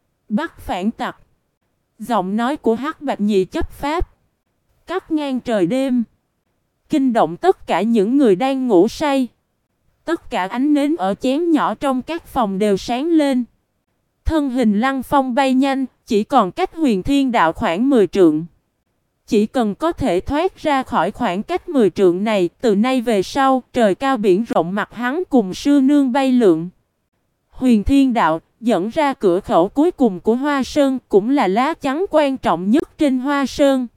Bắt phản tặc. Giọng nói của Hắc Bạch Nhị Chấp Pháp cắt ngang trời đêm, kinh động tất cả những người đang ngủ say. Tất cả ánh nến ở chén nhỏ trong các phòng đều sáng lên. Thân hình Lăng Phong bay nhanh, chỉ còn cách huyền thiên đạo khoảng 10 trượng. Chỉ cần có thể thoát ra khỏi khoảng cách 10 trượng này, từ nay về sau, trời cao biển rộng mặt hắn cùng sư nương bay lượn. Huyền thiên đạo dẫn ra cửa khẩu cuối cùng của Hoa Sơn, cũng là lá chắn quan trọng nhất trên Hoa Sơn.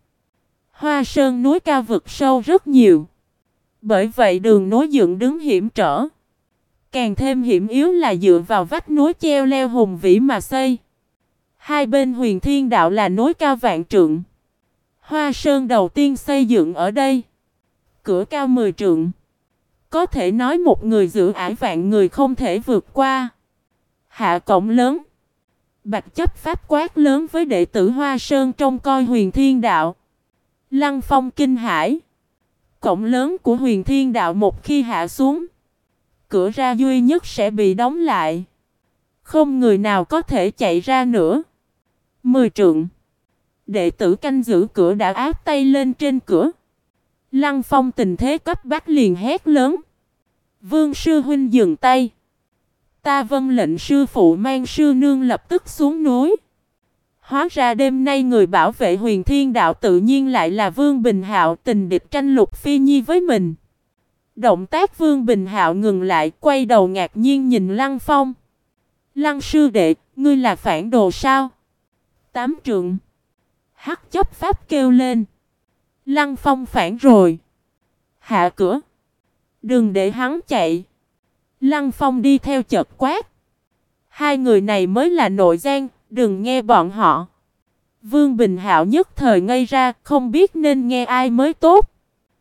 Hoa Sơn núi cao vực sâu rất nhiều. Bởi vậy đường nối dựng đứng hiểm trở. Càng thêm hiểm yếu là dựa vào vách núi treo leo hùng vĩ mà xây. Hai bên huyền thiên đạo là núi cao vạn trượng. Hoa Sơn đầu tiên xây dựng ở đây. Cửa cao 10 trượng. Có thể nói một người giữ ải vạn người không thể vượt qua. Hạ cổng lớn. Bạch Chấp Pháp quát lớn với đệ tử Hoa Sơn trông coi huyền thiên đạo. Lăng Phong kinh hãi. Cổng lớn của huyền thiên đạo một khi hạ xuống, cửa ra duy nhất sẽ bị đóng lại. Không người nào có thể chạy ra nữa. 10 trượng. Đệ tử canh giữ cửa đã áp tay lên trên cửa. Lăng Phong tình thế cấp bách liền hét lớn. Vương sư huynh dừng tay. Ta vâng lệnh sư phụ mang sư nương lập tức xuống núi. Hóa ra đêm nay người bảo vệ huyền thiên đạo tự nhiên lại là Vương Bình Hạo, tình địch tranh Lục Phi Nhi với mình. Động tác Vương Bình Hạo ngừng lại, quay đầu ngạc nhiên nhìn Lăng Phong. Lăng sư đệ, ngươi là phản đồ sao? 8 trượng. Hắc Chấp Pháp kêu lên. Lăng Phong phản rồi. Hạ cửa. Đừng để hắn chạy. Lăng Phong đi theo chợt quát. Hai người này mới là nội gian, đừng nghe bọn họ. Vương Bình Hạo nhất thời ngây ra, không biết nên nghe ai mới tốt.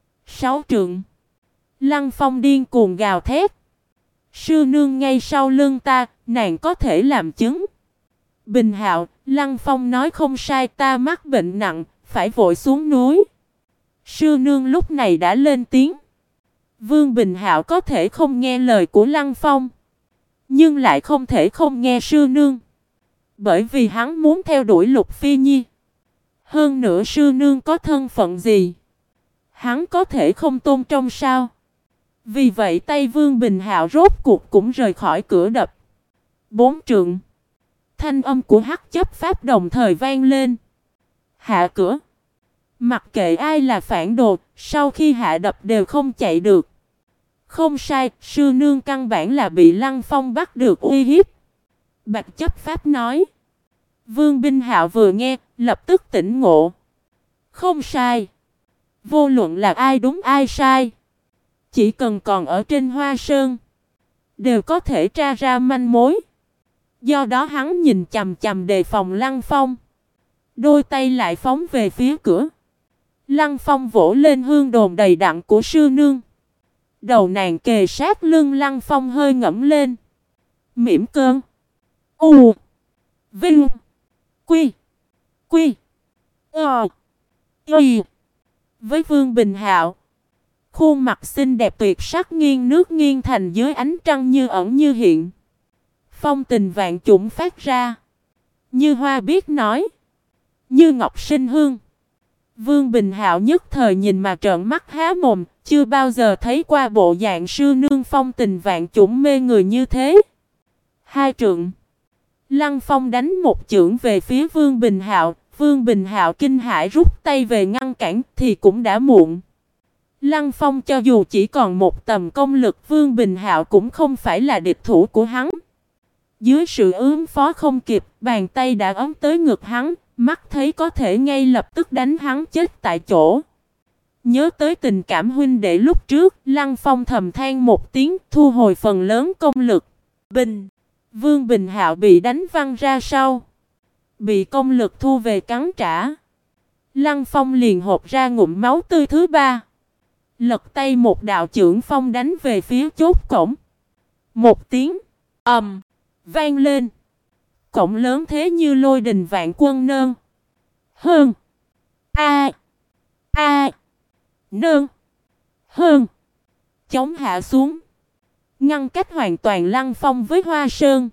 6 trượng. Lăng Phong điên cuồng gào thét. Sư nương ngay sau lưng ta, nàng có thể làm chứng. Bình Hạo, Lăng Phong nói không sai, ta mắc bệnh nặng, phải vội xuống núi. Sư nương lúc này đã lên tiếng. Vương Bình Hạo có thể không nghe lời của Lăng Phong, nhưng lại không thể không nghe sư nương. Bởi vì hắn muốn theo đuổi Lục Phi Nhi. Hơn nữa sư nương có thân phận gì, hắn có thể không tôn trọng sao? Vì vậy tay Vương Bình Hạo rốt cuộc cũng rời khỏi cửa đập. 4 trượng. Thanh âm của Hắc Chấp Pháp đồng thời vang lên. Hạ cửa. Mặc kệ ai là phản đồ, sau khi hạ đập đều không chạy được. Không sai, sư nương căn bản là bị Lăng Phong bắt được uy hiếp. Bạch Chấp Pháp nói. Vương Bình Hạo vừa nghe, lập tức tỉnh ngộ. Không sai. Vô luận là ai đúng ai sai, chỉ cần còn ở trên Hoa Sơn, đều có thể tra ra manh mối. Do đó hắn nhìn chằm chằm đề phòng Lăng Phong. Đôi tay lại phóng về phía cửa. Lăng Phong vỗ lên hương đồn đầy đặn của sư nương. Đầu nàng kề sát lưng Lăng Phong hơi ngẫm lên. Mỉm cơn. U. Vinh. Quy. Quy. Ờ. Y. Với Vương Bình Hạo, khuôn mặt xinh đẹp tuyệt sắc nghiêng nước nghiêng thành dưới ánh trăng như ẩn như hiện. Phong tình vạn chủng phát ra. Như hoa biết nói. Như ngọc sinh hương. Vương Bình Hạo nhất thời nhìn mà trợn mắt há mồm. Chưa bao giờ thấy qua bộ dạng sư nương phong tình vạn chủng mê người như thế. 2 trượng. Lăng Phong đánh một chưởng về phía Vương Bình Hạo. Vương Bình Hạo kinh hãi rút tay về ngăn cản thì cũng đã muộn. Lăng Phong cho dù chỉ còn một tầm công lực, Vương Bình Hạo cũng không phải là địch thủ của hắn. Dưới sự ứng phó không kịp, bàn tay đã ấm tới ngực hắn, mắt thấy có thể ngay lập tức đánh hắn chết tại chỗ. Nhớ tới tình cảm huynh đệ lúc trước, Lăng Phong thầm than một tiếng, thu hồi phần lớn công lực. Bình! Vương Bình Hạo bị đánh văng ra sau, bị công lực thu về cắn trả. Lăng Phong liền hộc ra ngụm máu tươi thứ ba. Lật tay một đạo chưởng phong đánh về phía chốt cổng. Một tiếng ầm vang lên. Cổng lớn thế như lôi đình vạn quân nơn. Hơn. A. A. Nơn. Hơn. Chống hạ xuống. Ngăn cách hoàn toàn Lăng Phong với Hoa Sơn.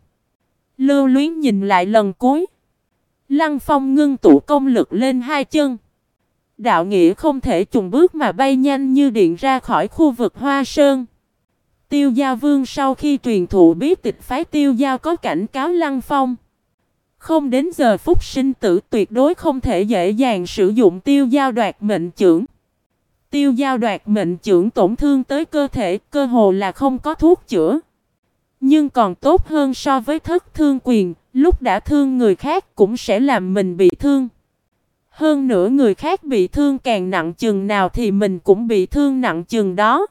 Lưu Luyến nhìn lại lần cuối. Lăng Phong ngưng tụ công lực lên hai chân. Đạo nghĩa không thể chùng bước mà bay nhanh như điện ra khỏi khu vực Hoa Sơn. Tiêu Giao Vương sau khi truyền thụ bí tịch phái Tiêu Giao có cảnh cáo Lăng Phong. Không đến giờ phút sinh tử tuyệt đối không thể dễ dàng sử dụng Tiêu Giao đoạt mệnh chưởng. Tiêu Giao đoạt mệnh chưởng tổn thương tới cơ thể cơ hồ là không có thuốc chữa. Nhưng còn tốt hơn so với thất thương quyền, lúc đã thương người khác cũng sẽ làm mình bị thương. Hơn nữa người khác bị thương càng nặng chừng nào thì mình cũng bị thương nặng chừng đó.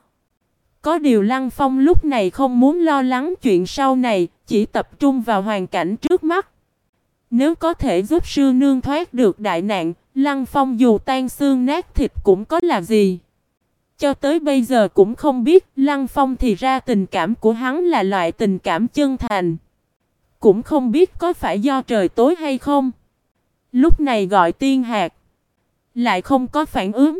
Có điều Lăng Phong lúc này không muốn lo lắng chuyện sau này, chỉ tập trung vào hoàn cảnh trước mắt. Nếu có thể giúp sư nương thoát được đại nạn, Lăng Phong dù tan xương nát thịt cũng có là gì. Cho tới bây giờ cũng không biết Lăng Phong thì ra tình cảm của hắn là loại tình cảm chân thành. Cũng không biết có phải do trời tối hay không. Lúc này gọi Tiên Hạc lại không có phản ứng.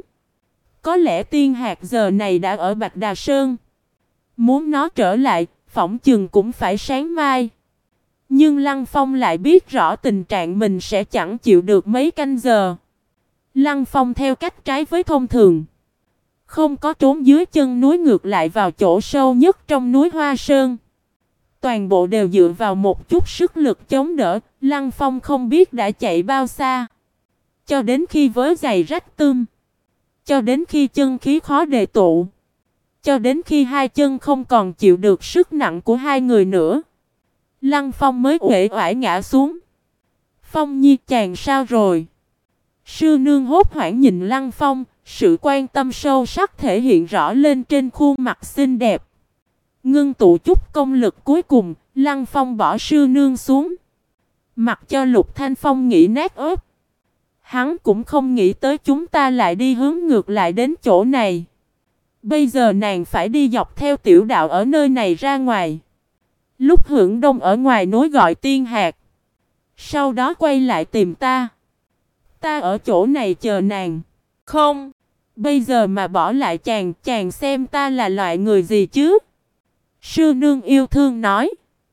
Có lẽ Tiên Hạc giờ này đã ở Bạch Đà Sơn. Muốn nó trở lại, phỏng chừng cũng phải sáng mai. Nhưng Lăng Phong lại biết rõ tình trạng mình sẽ chẳng chịu được mấy canh giờ. Lăng Phong theo cách trái với thông thường. Không có trốn dưới chân núi ngược lại vào chỗ sâu nhất trong núi Hoa Sơn. Toàn bộ đều dựa vào một chút sức lực chống đỡ, Lăng Phong không biết đã chạy bao xa. Cho đến khi vớ giày rách tươm. Cho đến khi chân khí khó đề tụ. Cho đến khi hai chân không còn chịu được sức nặng của hai người nữa. Lăng Phong mới uể oải ngã xuống. Phong Nhi chàng sao rồi? Sư nương hốt hoảng nhìn Lăng Phong, sự quan tâm sâu sắc thể hiện rõ lên trên khuôn mặt xinh đẹp. Ngưng tụ chút công lực cuối cùng, Lăng Phong bỏ sư nương xuống. Mặc cho Lục Thanh Phong nghĩ nát ớt. Hắn cũng không nghĩ tới chúng ta lại đi hướng ngược lại đến chỗ này. Bây giờ nàng phải đi dọc theo tiểu đạo ở nơi này ra ngoài. Lúc hưởng đông ở ngoài núi gọi Tiên Hạc. Sau đó quay lại tìm ta. Ta ở chỗ này chờ nàng. Không. Bây giờ mà bỏ lại chàng, chàng xem ta là loại người gì chứ? Sư nương yêu thương nói.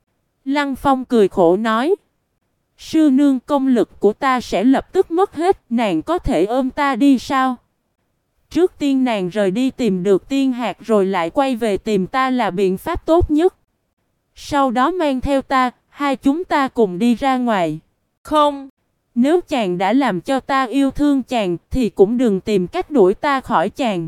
Lăng Phong cười khổ nói. Sư nương công lực của ta sẽ lập tức mất hết. Nàng có thể ôm ta đi sao? Trước tiên nàng rời đi tìm được Tiên Hạc rồi lại quay về tìm ta là biện pháp tốt nhất. Sau đó mang theo ta, hai chúng ta cùng đi ra ngoài. Không. Nếu chàng đã làm cho ta yêu thương chàng thì cũng đừng tìm cách đuổi ta khỏi chàng.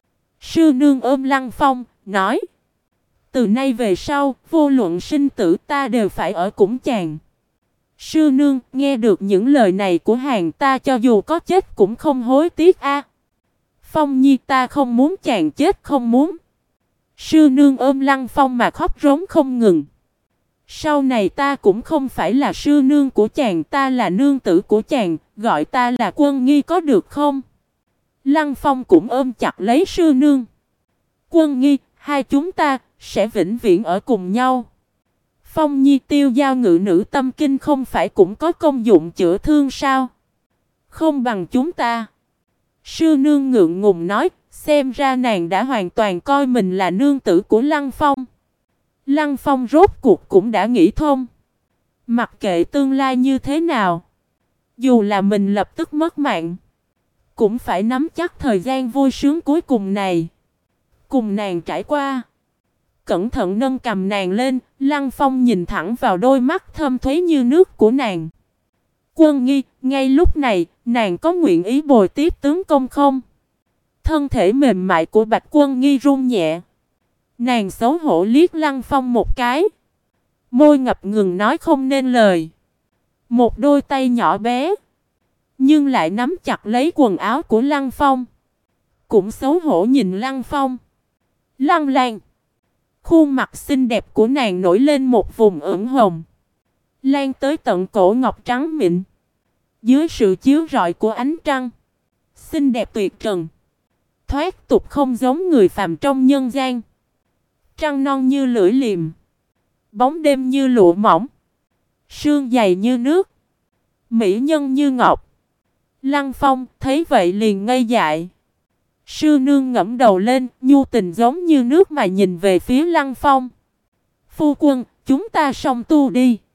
Sư nương ôm Lăng Phong, nói. Từ nay về sau, vô luận sinh tử ta đều phải ở cùng chàng. Sư nương, nghe được những lời này của hàng ta cho dù có chết cũng không hối tiếc a. Phong Nhi ta không muốn chàng chết không muốn. Sư nương ôm Lăng Phong mà khóc rống không ngừng. Sau này ta cũng không phải là sư nương của chàng, ta là nương tử của chàng, gọi ta là Quân Nghi có được không? Lăng Phong cũng ôm chặt lấy sư nương. Quân Nghi, hai chúng ta sẽ vĩnh viễn ở cùng nhau. Phong Nhi Tiêu Giao ngự nữ tâm kinh không phải cũng có công dụng chữa thương sao? Không bằng chúng ta. Sư nương ngượng ngùng nói, xem ra nàng đã hoàn toàn coi mình là nương tử của Lăng Phong. Lăng Phong rốt cuộc cũng đã nghĩ thông. Mặc kệ tương lai như thế nào, dù là mình lập tức mất mạng, cũng phải nắm chắc thời gian vui sướng cuối cùng này. Cùng nàng trải qua. Cẩn thận nâng cầm nàng lên, Lăng Phong nhìn thẳng vào đôi mắt thâm thúy như nước của nàng. Quân Nghi, ngay lúc này, nàng có nguyện ý bồi tiếp tướng công không? Thân thể mềm mại của Bạch Quân Nghi run nhẹ. Nàng xấu hổ liếc Lăng Phong một cái. Môi ngập ngừng nói không nên lời. Một đôi tay nhỏ bé, nhưng lại nắm chặt lấy quần áo của Lăng Phong. Cũng xấu hổ nhìn Lăng Phong. Lăng Lan. Khuôn mặt xinh đẹp của nàng nổi lên một vùng ửng hồng, lan tới tận cổ ngọc trắng mịn. Dưới sự chiếu rọi của ánh trăng, xinh đẹp tuyệt trần, thoát tục không giống người phàm trong nhân gian. Trăng non như lưỡi liềm, bóng đêm như lụa mỏng, sương dày như nước, mỹ nhân như ngọc. Lăng Phong thấy vậy liền ngây dại. Sư nương ngẩng đầu lên, nhu tình giống như nước mà nhìn về phía Lăng Phong. Phu quân, chúng ta song tu đi.